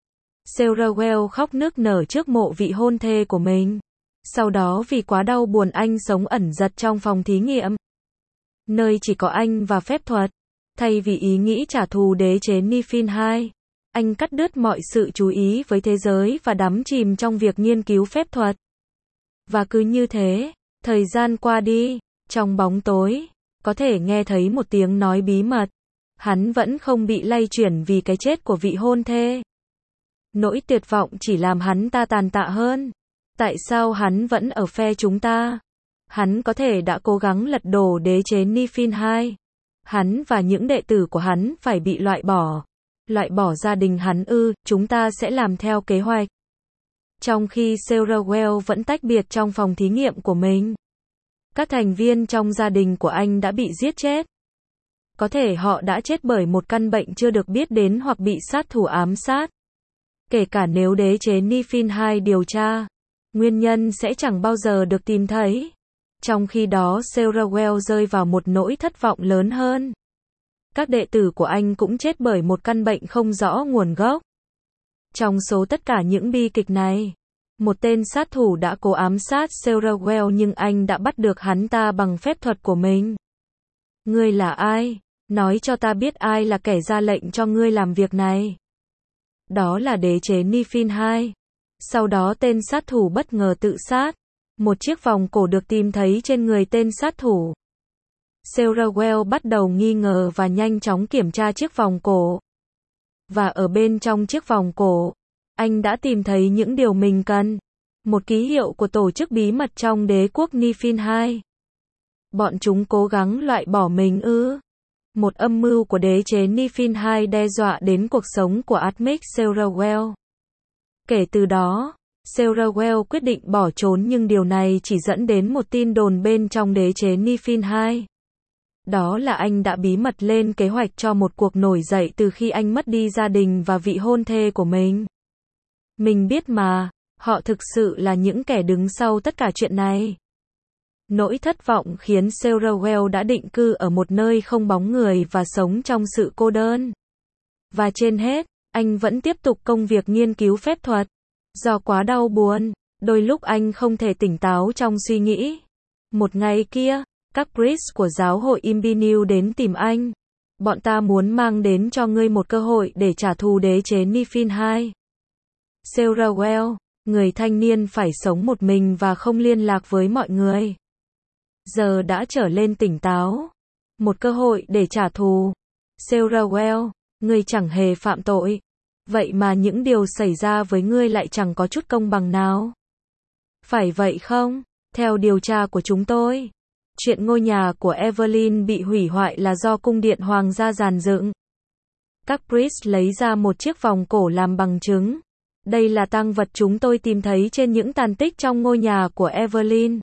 Serewell khóc nức nở trước mộ vị hôn thê của mình. Sau đó vì quá đau buồn anh sống ẩn giật trong phòng thí nghiệm, nơi chỉ có anh và phép thuật. Thay vì ý nghĩ trả thù đế chế Niflheim II, anh cắt đứt mọi sự chú ý với thế giới và đắm chìm trong việc nghiên cứu phép thuật. Và cứ như thế, thời gian qua đi, trong bóng tối, có thể nghe thấy một tiếng nói bí mật. Hắn vẫn không bị lay chuyển vì cái chết của vị hôn thê. Nỗi tuyệt vọng chỉ làm hắn ta tàn tạ hơn. Tại sao hắn vẫn ở phe chúng ta? Hắn có thể đã cố gắng lật đổ đế chế Niflheim II. Hắn và những đệ tử của hắn phải bị loại bỏ. Loại bỏ gia đình hắn ư, chúng ta sẽ làm theo kế hoạch. Trong khi Serewell vẫn tách biệt trong phòng thí nghiệm của mình, các thành viên trong gia đình của anh đã bị giết chết. Có thể họ đã chết bởi một căn bệnh chưa được biết đến hoặc bị sát thủ ám sát. Kể cả nếu đế chế Niflheim II điều tra, nguyên nhân sẽ chẳng bao giờ được tìm thấy. Trong khi đó Serewell rơi vào một nỗi thất vọng lớn hơn. Các đệ tử của anh cũng chết bởi một căn bệnh không rõ nguồn gốc. Trong số tất cả những bi kịch này, một tên sát thủ đã cố ám sát Serewell nhưng anh đã bắt được hắn ta bằng phép thuật của mình. Ngươi là ai? Nói cho ta biết ai là kẻ ra lệnh cho ngươi làm việc này. Đó là đế chế Niflheim II. Sau đó tên sát thủ bất ngờ tự sát. Một chiếc vòng cổ được tìm thấy trên người tên sát thủ. Serewell bắt đầu nghi ngờ và nhanh chóng kiểm tra chiếc vòng cổ. Và ở bên trong chiếc vòng cổ, anh đã tìm thấy những điều mình cần. Một ký hiệu của tổ chức bí mật trong đế quốc Niflheim II. Bọn chúng cố gắng loại bỏ mình ư? Một âm mưu của đế chế Niflheim II đe dọa đến cuộc sống của Admic Serewell. Kể từ đó, Serewell quyết định bỏ trốn nhưng điều này chỉ dẫn đến một tin đồn bên trong đế chế Niflheim II. Đó là anh đã bí mật lên kế hoạch cho một cuộc nổi dậy từ khi anh mất đi gia đình và vị hôn thê của mình. Mình biết mà, họ thực sự là những kẻ đứng sau tất cả chuyện này. Nỗi thất vọng khiến Serewell đã định cư ở một nơi không bóng người và sống trong sự cô đơn. Và trên hết, anh vẫn tiếp tục công việc nghiên cứu phép thuật. Do quá đau buồn, đôi lúc anh không thể tỉnh táo trong suy nghĩ. Một ngày kia, các priest của giáo hội Imbineu đến tìm anh. Bọn ta muốn mang đến cho ngươi một cơ hội để trả thù đế chế Niflheim II. Serewell, người thanh niên phải sống một mình và không liên lạc với mọi người. Giờ đã trở lên tỉnh táo. Một cơ hội để trả thù. Serewell, ngươi chẳng hề phạm tội. Vậy mà những điều xảy ra với ngươi lại chẳng có chút công bằng nào. Phải vậy không? Theo điều tra của chúng tôi, chuyện ngôi nhà của Evelyn bị hủy hoại là do cung điện hoàng gia dàn dựng. Các priest lấy ra một chiếc vòng cổ làm bằng chứng. Đây là tang vật chúng tôi tìm thấy trên những tàn tích trong ngôi nhà của Evelyn.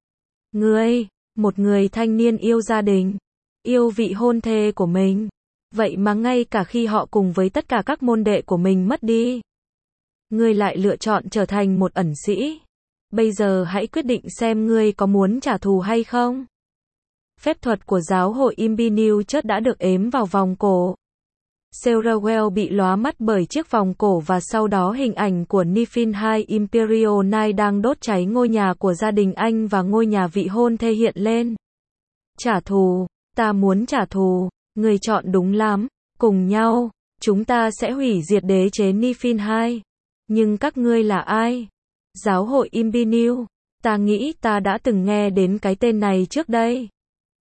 Ngươi, một người thanh niên yêu gia đình, yêu vị hôn thê của mình. Vậy mà ngay cả khi họ cùng với tất cả các môn đệ của mình mất đi, ngươi lại lựa chọn trở thành một ẩn sĩ. Bây giờ hãy quyết định xem ngươi có muốn trả thù hay không. Phép thuật của giáo hội Imbineu chớt đã được ếm vào vòng cổ. Serewell bị lóa mắt bởi chiếc vòng cổ và sau đó hình ảnh của Niflheim Imperial Knight đang đốt cháy ngôi nhà của gia đình anh và ngôi nhà vị hôn thê hiện lên. Trả thù, ta muốn trả thù, ngươi chọn đúng lắm, cùng nhau, chúng ta sẽ hủy diệt đế chế Niflheim II. Nhưng các ngươi là ai? Giáo hội Imbineu, ta nghĩ ta đã từng nghe đến cái tên này trước đây.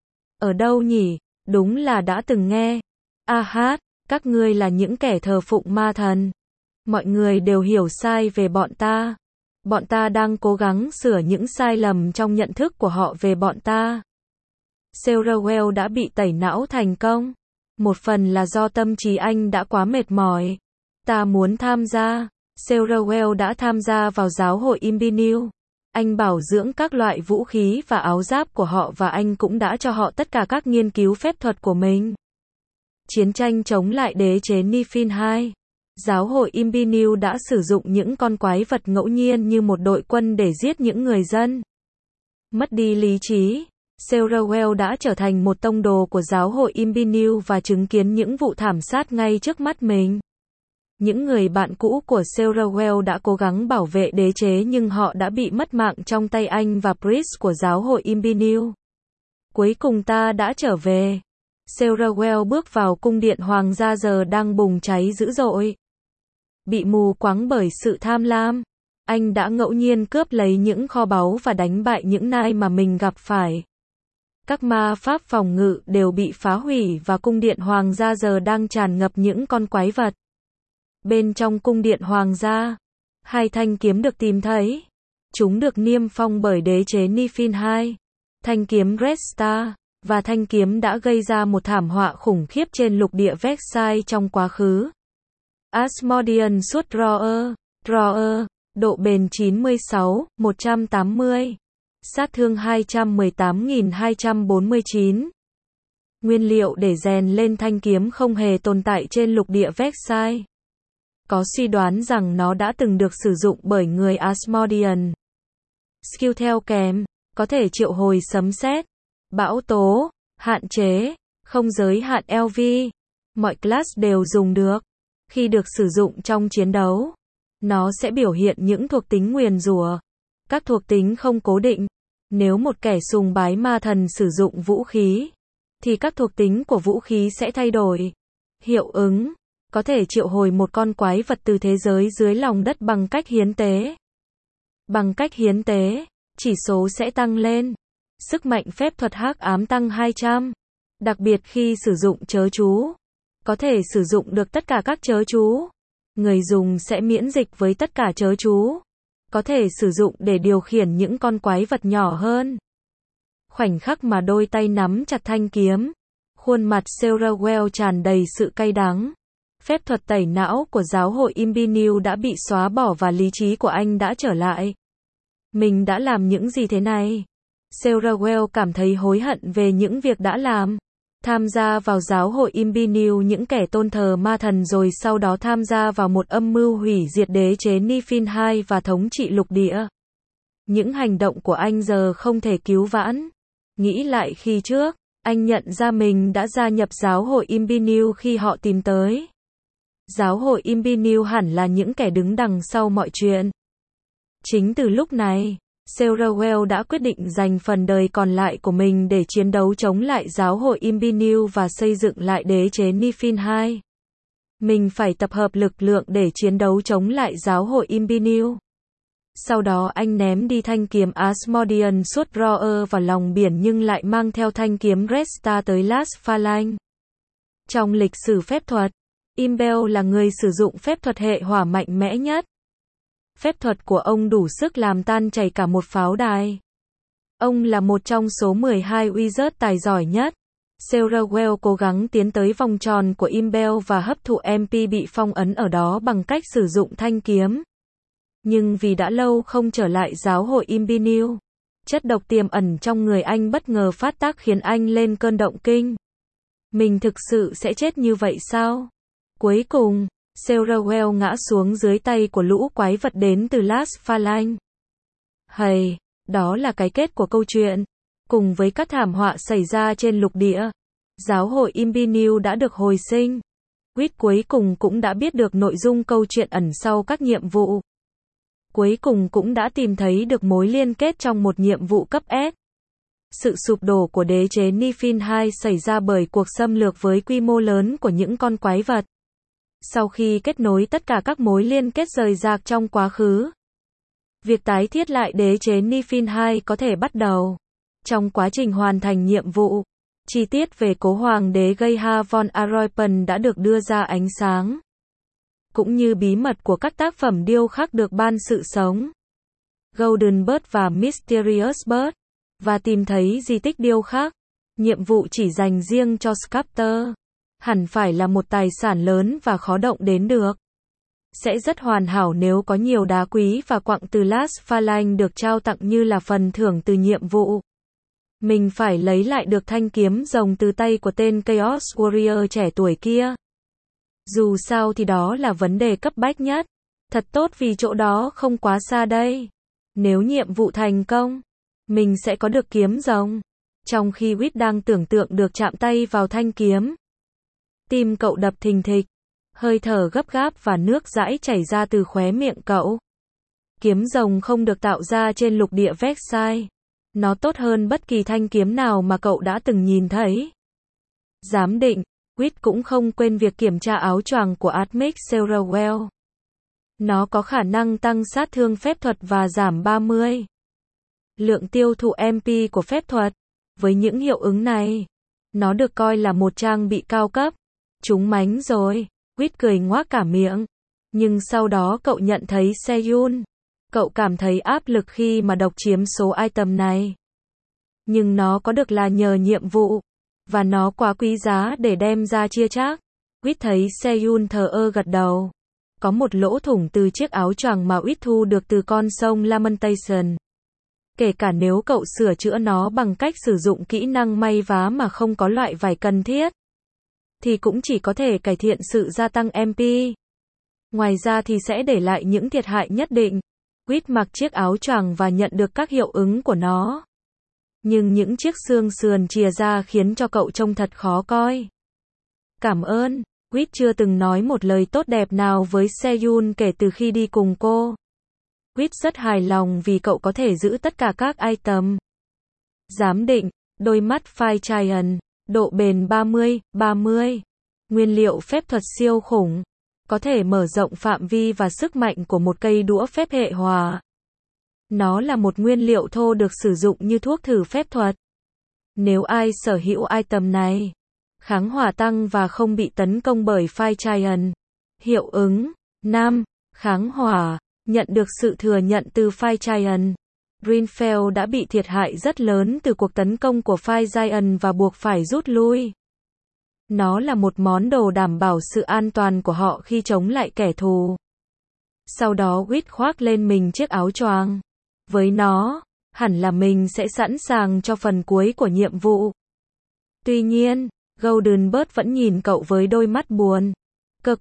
Ở đâu nhỉ? Đúng là đã từng nghe. Các ngươi là những kẻ thờ phụng ma thần. Mọi người đều hiểu sai về bọn ta. Bọn ta đang cố gắng sửa những sai lầm trong nhận thức của họ về bọn ta. Sewell đã bị tẩy não thành công. Một phần là do tâm trí anh đã quá mệt mỏi. Ta muốn tham gia. Sewell đã tham gia vào giáo hội Imbinew. Anh bảo dưỡng các loại vũ khí và áo giáp của họ và anh cũng đã cho họ tất cả các nghiên cứu phép thuật của mình. Chiến tranh chống lại đế chế Nephin 2. Giáo hội Imbinew đã sử dụng những con quái vật ngẫu nhiên như một đội quân để giết những người dân. Mất đi lý trí, Sewell đã trở thành một tông đồ của giáo hội Imbinew và chứng kiến những vụ thảm sát ngay trước mắt mình. Những người bạn cũ của Sewell đã cố gắng bảo vệ đế chế nhưng họ đã bị mất mạng trong tay anh và Priest của giáo hội Imbinew. Cuối cùng ta đã trở về. Sewell bước vào cung điện hoàng gia giờ đang bùng cháy dữ dội. Bị mù quáng bởi sự tham lam, anh đã ngẫu nhiên cướp lấy những kho báu và đánh bại những nai mà mình gặp phải. Các ma pháp phòng ngự đều bị phá hủy và cung điện hoàng gia giờ đang tràn ngập những con quái vật. Bên trong cung điện hoàng gia, 2 thanh kiếm được tìm thấy. Chúng được niêm phong bởi đế chế Nephin 2. Thanh kiếm Red Star và thanh kiếm đã gây ra một thảm họa khủng khiếp trên lục địa Versailles trong quá khứ. Asmodean Sword Drawer, độ bền 96/180, sát thương 218.249. Nguyên liệu để rèn lên thanh kiếm không hề tồn tại trên lục địa Versailles. Có suy đoán rằng nó đã từng được sử dụng bởi người Asmodean. Skill theo kèm, có thể triệu hồi sấm sét, bão tố, hạn chế, không giới hạn LV. Mọi class đều dùng được. Khi được sử dụng trong chiến đấu, nó sẽ biểu hiện những thuộc tính nguyền rủa. Các thuộc tính không cố định. Nếu một kẻ sùng bái ma thần sử dụng vũ khí, thì các thuộc tính của vũ khí sẽ thay đổi. Hiệu ứng, có thể triệu hồi một con quái vật từ thế giới dưới lòng đất bằng cách hiến tế. Bằng cách hiến tế, chỉ số sẽ tăng lên. Sức mạnh phép thuật hắc ám tăng 200. Đặc biệt khi sử dụng trớ chú, có thể sử dụng được tất cả các trớ chú. Người dùng sẽ miễn dịch với tất cả trớ chú. Có thể sử dụng để điều khiển những con quái vật nhỏ hơn. Khoảnh khắc mà đôi tay nắm chặt thanh kiếm, khuôn mặt Sewell tràn đầy sự cay đắng. Phép thuật tẩy não của giáo hội Imbinew đã bị xóa bỏ và lý trí của anh đã trở lại. Mình đã làm những gì thế này? Sewell cảm thấy hối hận về những việc đã làm. Tham gia vào giáo hội Imbinew những kẻ tôn thờ ma thần rồi sau đó tham gia vào một âm mưu hủy diệt đế chế Nephin 2 và thống trị lục địa. Những hành động của anh giờ không thể cứu vãn. Nghĩ lại khi trước, anh nhận ra mình đã gia nhập giáo hội Imbinew khi họ tìm tới. Giáo hội Imbinew hẳn là những kẻ đứng đằng sau mọi chuyện. Chính từ lúc này, Sewell đã quyết định dành phần đời còn lại của mình để chiến đấu chống lại giáo hội Imbinew và xây dựng lại đế chế Nephin 2. Mình phải tập hợp lực lượng để chiến đấu chống lại giáo hội Imbinew. Sau đó anh ném đi thanh kiếm Asmodean Sword Drawer vào lòng biển nhưng lại mang theo thanh kiếm Red Star tới Las Phalanx. Trong lịch sử phép thuật, Imbel là người sử dụng phép thuật hệ hỏa mạnh mẽ nhất. Phép thuật của ông đủ sức làm tan chảy cả một pháo đài. Ông là một trong số 12 wizard tài giỏi nhất. Sewell cố gắng tiến tới vòng tròn của Imbel và hấp thụ MP bị phong ấn ở đó bằng cách sử dụng thanh kiếm. Nhưng vì đã lâu không trở lại giáo hội Imbinew, chất độc tiềm ẩn trong người anh bất ngờ phát tác khiến anh lên cơn động kinh. Mình thực sự sẽ chết như vậy sao? Cuối cùng, Sewell ngã xuống dưới tay của lũ quái vật đến từ Las Phalanx. Đó là cái kết của câu chuyện. Cùng với các thảm họa xảy ra trên lục địa, giáo hội Imbinew đã được hồi sinh. Quýt cuối cùng cũng đã biết được nội dung câu chuyện ẩn sau các nhiệm vụ. Cuối cùng cũng đã tìm thấy được mối liên kết trong một nhiệm vụ cấp S. Sự sụp đổ của đế chế Nephin 2 xảy ra bởi cuộc xâm lược với quy mô lớn của những con quái vật. Sau khi kết nối tất cả các mối liên kết rời rạc trong quá khứ, việc tái thiết lại đế chế Nephin 2 có thể bắt đầu. Trong quá trình hoàn thành nhiệm vụ, Chi tiết về cố hoàng đế Geha von Aroipen đã được đưa ra ánh sáng, cũng như bí mật của các tác phẩm điêu khắc được ban sự sống, Golden Bird và Mysterious Bird, và tìm thấy di tích điêu khắc. Nhiệm vụ chỉ dành riêng cho sculptor. Hẳn phải là một tài sản lớn và khó động đến được. Sẽ rất hoàn hảo nếu có nhiều đá quý và quặng từ Las Phalanx được trao tặng như là phần thưởng từ nhiệm vụ. Mình phải lấy lại được thanh kiếm rồng từ tay của tên Chaos Warrior trẻ tuổi kia. Dù sao thì đó là vấn đề cấp bách nhất. Thật tốt vì chỗ đó không quá xa đây. Nếu nhiệm vụ thành công, mình sẽ có được kiếm rồng. Trong khi Whit đang tưởng tượng được chạm tay vào thanh kiếm, tim cậu đập thình thịch, hơi thở gấp gáp và nước dãi chảy ra từ khóe miệng cậu. Kiếm rồng không được tạo ra trên lục địa Versailles. Nó tốt hơn bất kỳ thanh kiếm nào mà cậu đã từng nhìn thấy. Giám định, Whit cũng không quên việc kiểm tra áo choàng của Admic Serewell. Nó có khả năng tăng sát thương phép thuật và giảm 30 lượng tiêu thụ MP của phép thuật. Với những hiệu ứng này, nó được coi là một trang bị cao cấp. Chúng mánh rồi, Whit cười ngoác cả miệng. Nhưng sau đó cậu nhận thấy Seyun. Cậu cảm thấy áp lực khi mà độc chiếm số item này. Nhưng nó có được là nhờ nhiệm vụ. Và nó quá quý giá để đem ra chia chác. Whit thấy Seyun thờ ơ gật đầu. Có một lỗ thủng từ chiếc áo choàng mà Whit thu được từ con sông Lamentation. Kể cả nếu cậu sửa chữa nó bằng cách sử dụng kỹ năng may vá mà không có loại vải cần thiết, thì cũng chỉ có thể cải thiện sự gia tăng MP. Ngoài ra thì sẽ để lại những thiệt hại nhất định. Whit mặc chiếc áo choàng và nhận được các hiệu ứng của nó. Nhưng những chiếc xương sườn chìa ra khiến cho cậu trông thật khó coi. Cảm ơn. Whit chưa từng nói một lời tốt đẹp nào với Seyun kể từ khi đi cùng cô. Whit rất hài lòng vì cậu có thể giữ tất cả các item. Giám định, đôi mắt Fire Giant, độ bền 30. Nguyên liệu phép thuật siêu khủng. Có thể mở rộng phạm vi và sức mạnh của một cây đũa phép hệ hỏa. Nó là một nguyên liệu thô được sử dụng như thuốc thử phép thuật. Nếu ai sở hữu item này, kháng hỏa tăng và không bị tấn công bởi Fire Giant. Hiệu ứng 5. Kháng hỏa. Nhận được sự thừa nhận từ Fire Giant. Greenfell đã bị thiệt hại rất lớn từ cuộc tấn công của Fire Giant và buộc phải rút lui. Nó là một món đồ đảm bảo sự an toàn của họ khi chống lại kẻ thù. Sau đó Whit khoác lên mình chiếc áo choàng. Với nó, hẳn là mình sẽ sẵn sàng cho phần cuối của nhiệm vụ. Tuy nhiên, Golden Bird vẫn nhìn cậu với đôi mắt buồn. Cơ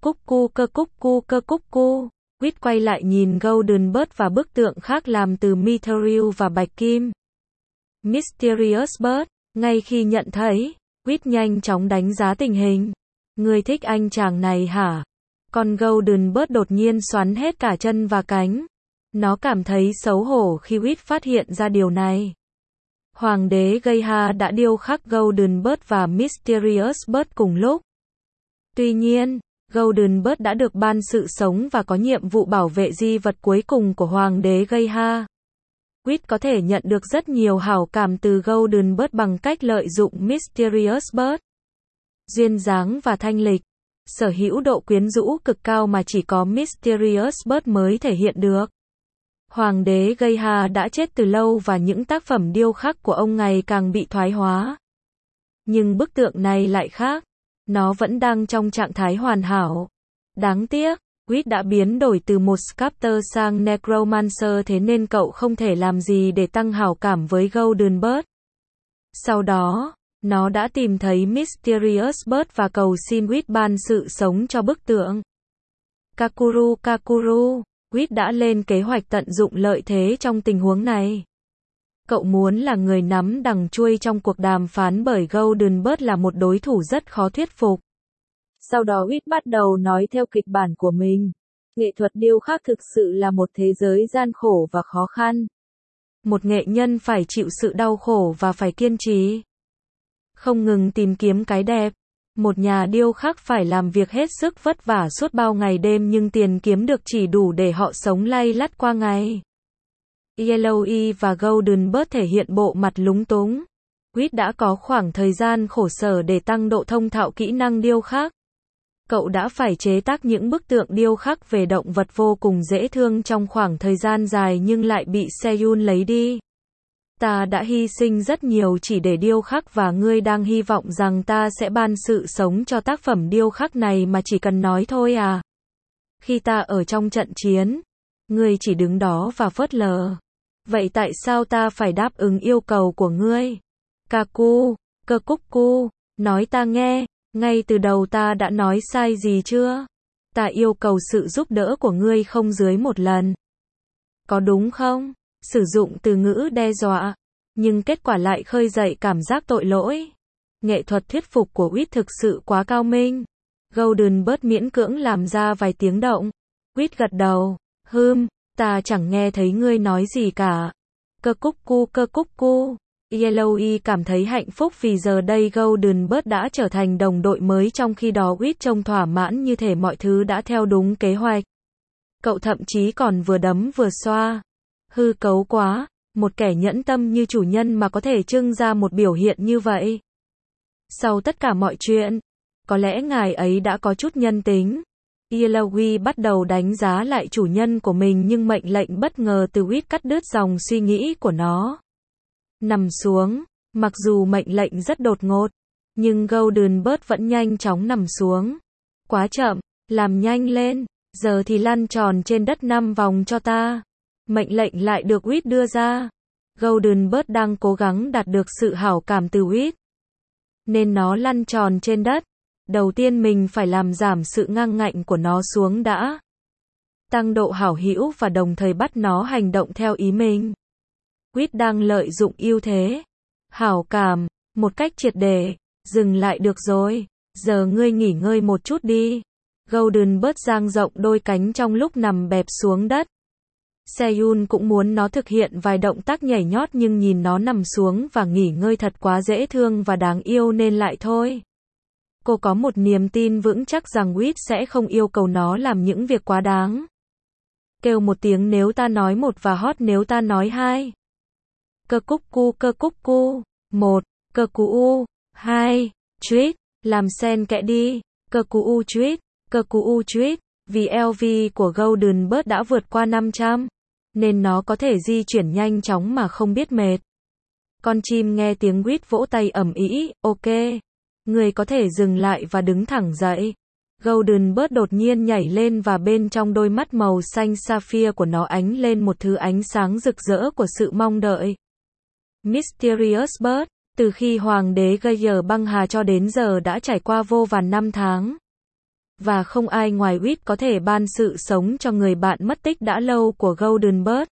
cúc cu. Whit quay lại nhìn Golden Bird và bức tượng khác làm từ Mithril và bạch kim. Mysterious Bird. Ngay khi nhận thấy, Whit nhanh chóng đánh giá tình hình. Ngươi thích anh chàng này hả? Con Golden Bird đột nhiên xoắn hết cả chân và cánh. Nó cảm thấy xấu hổ khi Whit phát hiện ra điều này. Hoàng đế Geha đã điêu khắc Golden Bird và Mysterious Bird cùng lúc. Tuy nhiên, Golden Bird đã được ban sự sống và có nhiệm vụ bảo vệ di vật cuối cùng của Hoàng đế Geha. Whit có thể nhận được rất nhiều hảo cảm từ Golden Bird bằng cách lợi dụng Mysterious Bird. Duyên dáng và thanh lịch. Sở hữu độ quyến rũ cực cao mà chỉ có Mysterious Bird mới thể hiện được. Hoàng đế Geha đã chết từ lâu và những tác phẩm điêu khắc của ông ngày càng bị thoái hóa. Nhưng bức tượng này lại khác. Nó vẫn đang trong trạng thái hoàn hảo. Đáng tiếc, Whit đã biến đổi từ một sculptor sang necromancer, thế nên cậu không thể làm gì để tăng hảo cảm với Golden Bird. Sau đó, nó đã tìm thấy Mysterious Bird và cầu xin Whit ban sự sống cho bức tượng. Kakuru, Whit đã lên kế hoạch tận dụng lợi thế trong tình huống này. Cậu muốn là người nắm đằng chuôi trong cuộc đàm phán bởi Golden Bird là một đối thủ rất khó thuyết phục. Sau đó Whit bắt đầu nói theo kịch bản của mình. Nghệ thuật điêu khắc thực sự là một thế giới gian khổ và khó khăn. Một nghệ nhân phải chịu sự đau khổ và phải kiên trì. Không ngừng tìm kiếm cái đẹp. Một nhà điêu khắc phải làm việc hết sức vất vả suốt bao ngày đêm nhưng tiền kiếm được chỉ đủ để họ sống lay lắt qua ngày. Yellowy và Golden Bird thể hiện bộ mặt lúng túng. Quýt đã có khoảng thời gian khổ sở để tăng độ thông thạo kỹ năng điêu khắc. Cậu đã phải chế tác những bức tượng điêu khắc về động vật vô cùng dễ thương trong khoảng thời gian dài nhưng lại bị Seyun lấy đi. Ta đã hy sinh rất nhiều chỉ để điêu khắc và ngươi đang hy vọng rằng ta sẽ ban sự sống cho tác phẩm điêu khắc này mà chỉ cần nói thôi à? Khi ta ở trong trận chiến, ngươi chỉ đứng đó và phớt lờ. Vậy tại sao ta phải đáp ứng yêu cầu của ngươi? Kaku, Cơ Cúc Cu, nói ta nghe, ngay từ đầu ta đã nói sai gì chưa? Ta yêu cầu sự giúp đỡ của ngươi không dưới một lần. Có đúng không? Sử dụng từ ngữ đe dọa, nhưng kết quả lại khơi dậy cảm giác tội lỗi. Nghệ thuật thuyết phục của Quýt thực sự quá cao minh. Golden bớt miễn cưỡng làm ra vài tiếng động. Quýt gật đầu, ta chẳng nghe thấy ngươi nói gì cả. Cơ Cúc Cu. Yellowy cảm thấy hạnh phúc vì giờ đây Golden bớt đã trở thành đồng đội mới, trong khi đó Quýt trông thỏa mãn như thể mọi thứ đã theo đúng kế hoạch. Cậu thậm chí còn vừa đấm vừa xoa. Hư cấu quá, một kẻ nhẫn tâm như chủ nhân mà có thể trưng ra một biểu hiện như vậy. Sau tất cả mọi chuyện, có lẽ ngài ấy đã có chút nhân tính. Yellowy bắt đầu đánh giá lại chủ nhân của mình nhưng mệnh lệnh bất ngờ từ Quýt cắt đứt dòng suy nghĩ của nó. Nằm xuống, mặc dù mệnh lệnh rất đột ngột, nhưng Golden bớt vẫn nhanh chóng nằm xuống. Quá chậm, làm nhanh lên, giờ thì lăn tròn trên đất 5 vòng cho ta. Mệnh lệnh lại được Quýt đưa ra. Golden bớt đang cố gắng đạt được sự hảo cảm từ Quýt, nên nó lăn tròn trên đất. Đầu tiên mình phải làm giảm sự ngang ngạnh của nó xuống đã. Tăng độ hảo hữu và đồng thời bắt nó hành động theo ý mình. Quýt đang lợi dụng ưu thế hảo cảm một cách triệt để. Dừng lại được rồi, giờ ngươi nghỉ ngơi một chút đi. Golden bớt dang rộng đôi cánh trong lúc nằm bẹp xuống đất. Seyun cũng muốn nó thực hiện vài động tác nhảy nhót nhưng nhìn nó nằm xuống và nghỉ ngơi thật quá dễ thương và đáng yêu nên lại thôi. Cô có một niềm tin vững chắc rằng Quýt sẽ không yêu cầu nó làm những việc quá đáng. Kêu một tiếng nếu ta nói một và hót nếu ta nói hai. Cơ Cúc Cu. 1. Cơ Cu. 2. Tweet. Làm xen kẽ đi. Cơ Cu Tweet. Vì LV của Golden bớt đã vượt qua 500, nên nó có thể di chuyển nhanh chóng mà không biết mệt. Con chim nghe tiếng Quýt vỗ tay ầm ĩ, ok. Người có thể dừng lại và đứng thẳng dậy. Golden bớt đột nhiên nhảy lên và bên trong đôi mắt màu xanh sapphire của nó ánh lên một thứ ánh sáng rực rỡ của sự mong đợi. Mysterious Bird, từ khi Hoàng đế Geyer băng hà cho đến giờ đã trải qua vô vàn năm tháng. Và không ai ngoài Quýt có thể ban sự sống cho người bạn mất tích đã lâu của Golden bớt.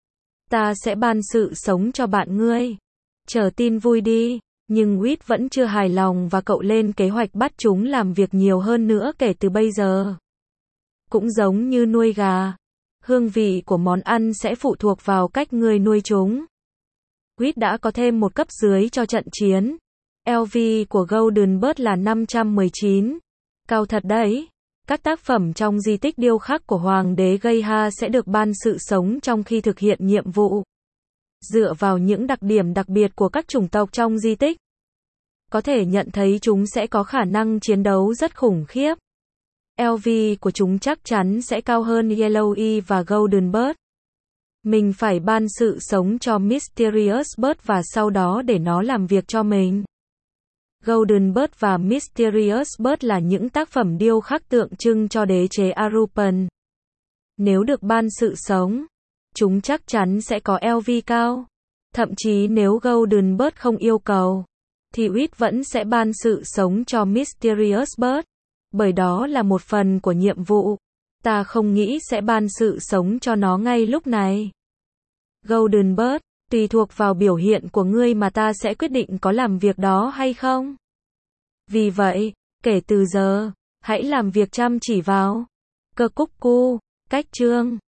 Ta sẽ ban sự sống cho bạn ngươi. Chờ tin vui đi. Nhưng Quýt vẫn chưa hài lòng và cậu lên kế hoạch bắt chúng làm việc nhiều hơn nữa kể từ bây giờ. Cũng giống như nuôi gà, hương vị của món ăn sẽ phụ thuộc vào cách ngươi nuôi chúng. Quýt đã có thêm một cấp dưới cho trận chiến. LV của Golden bớt là 519. Cao thật đấy. Các tác phẩm trong di tích điêu khắc của Hoàng đế Geyer sẽ được ban sự sống trong khi thực hiện nhiệm vụ. Dựa vào những đặc điểm đặc biệt của các chủng tộc trong di tích, có thể nhận thấy chúng sẽ có khả năng chiến đấu rất khủng khiếp. LV của chúng chắc chắn sẽ cao hơn Yellowy và Golden bớt. Mình phải ban sự sống cho Mysterious Bird và sau đó để nó làm việc cho mình. Golden Bird và Mysterious Bird là những tác phẩm điêu khắc tượng trưng cho đế chế Arupan. Nếu được ban sự sống, chúng chắc chắn sẽ có LV cao. Thậm chí nếu Golden Bird không yêu cầu, thì Quýt vẫn sẽ ban sự sống cho Mysterious Bird. Bởi đó là một phần của nhiệm vụ. Ta không nghĩ sẽ ban sự sống cho nó ngay lúc này. Golden Bird, tùy thuộc vào biểu hiện của ngươi mà ta sẽ quyết định có làm việc đó hay không. Vì vậy, kể từ giờ, hãy làm việc chăm chỉ vào. Cơ Cúc Cu, cách chương.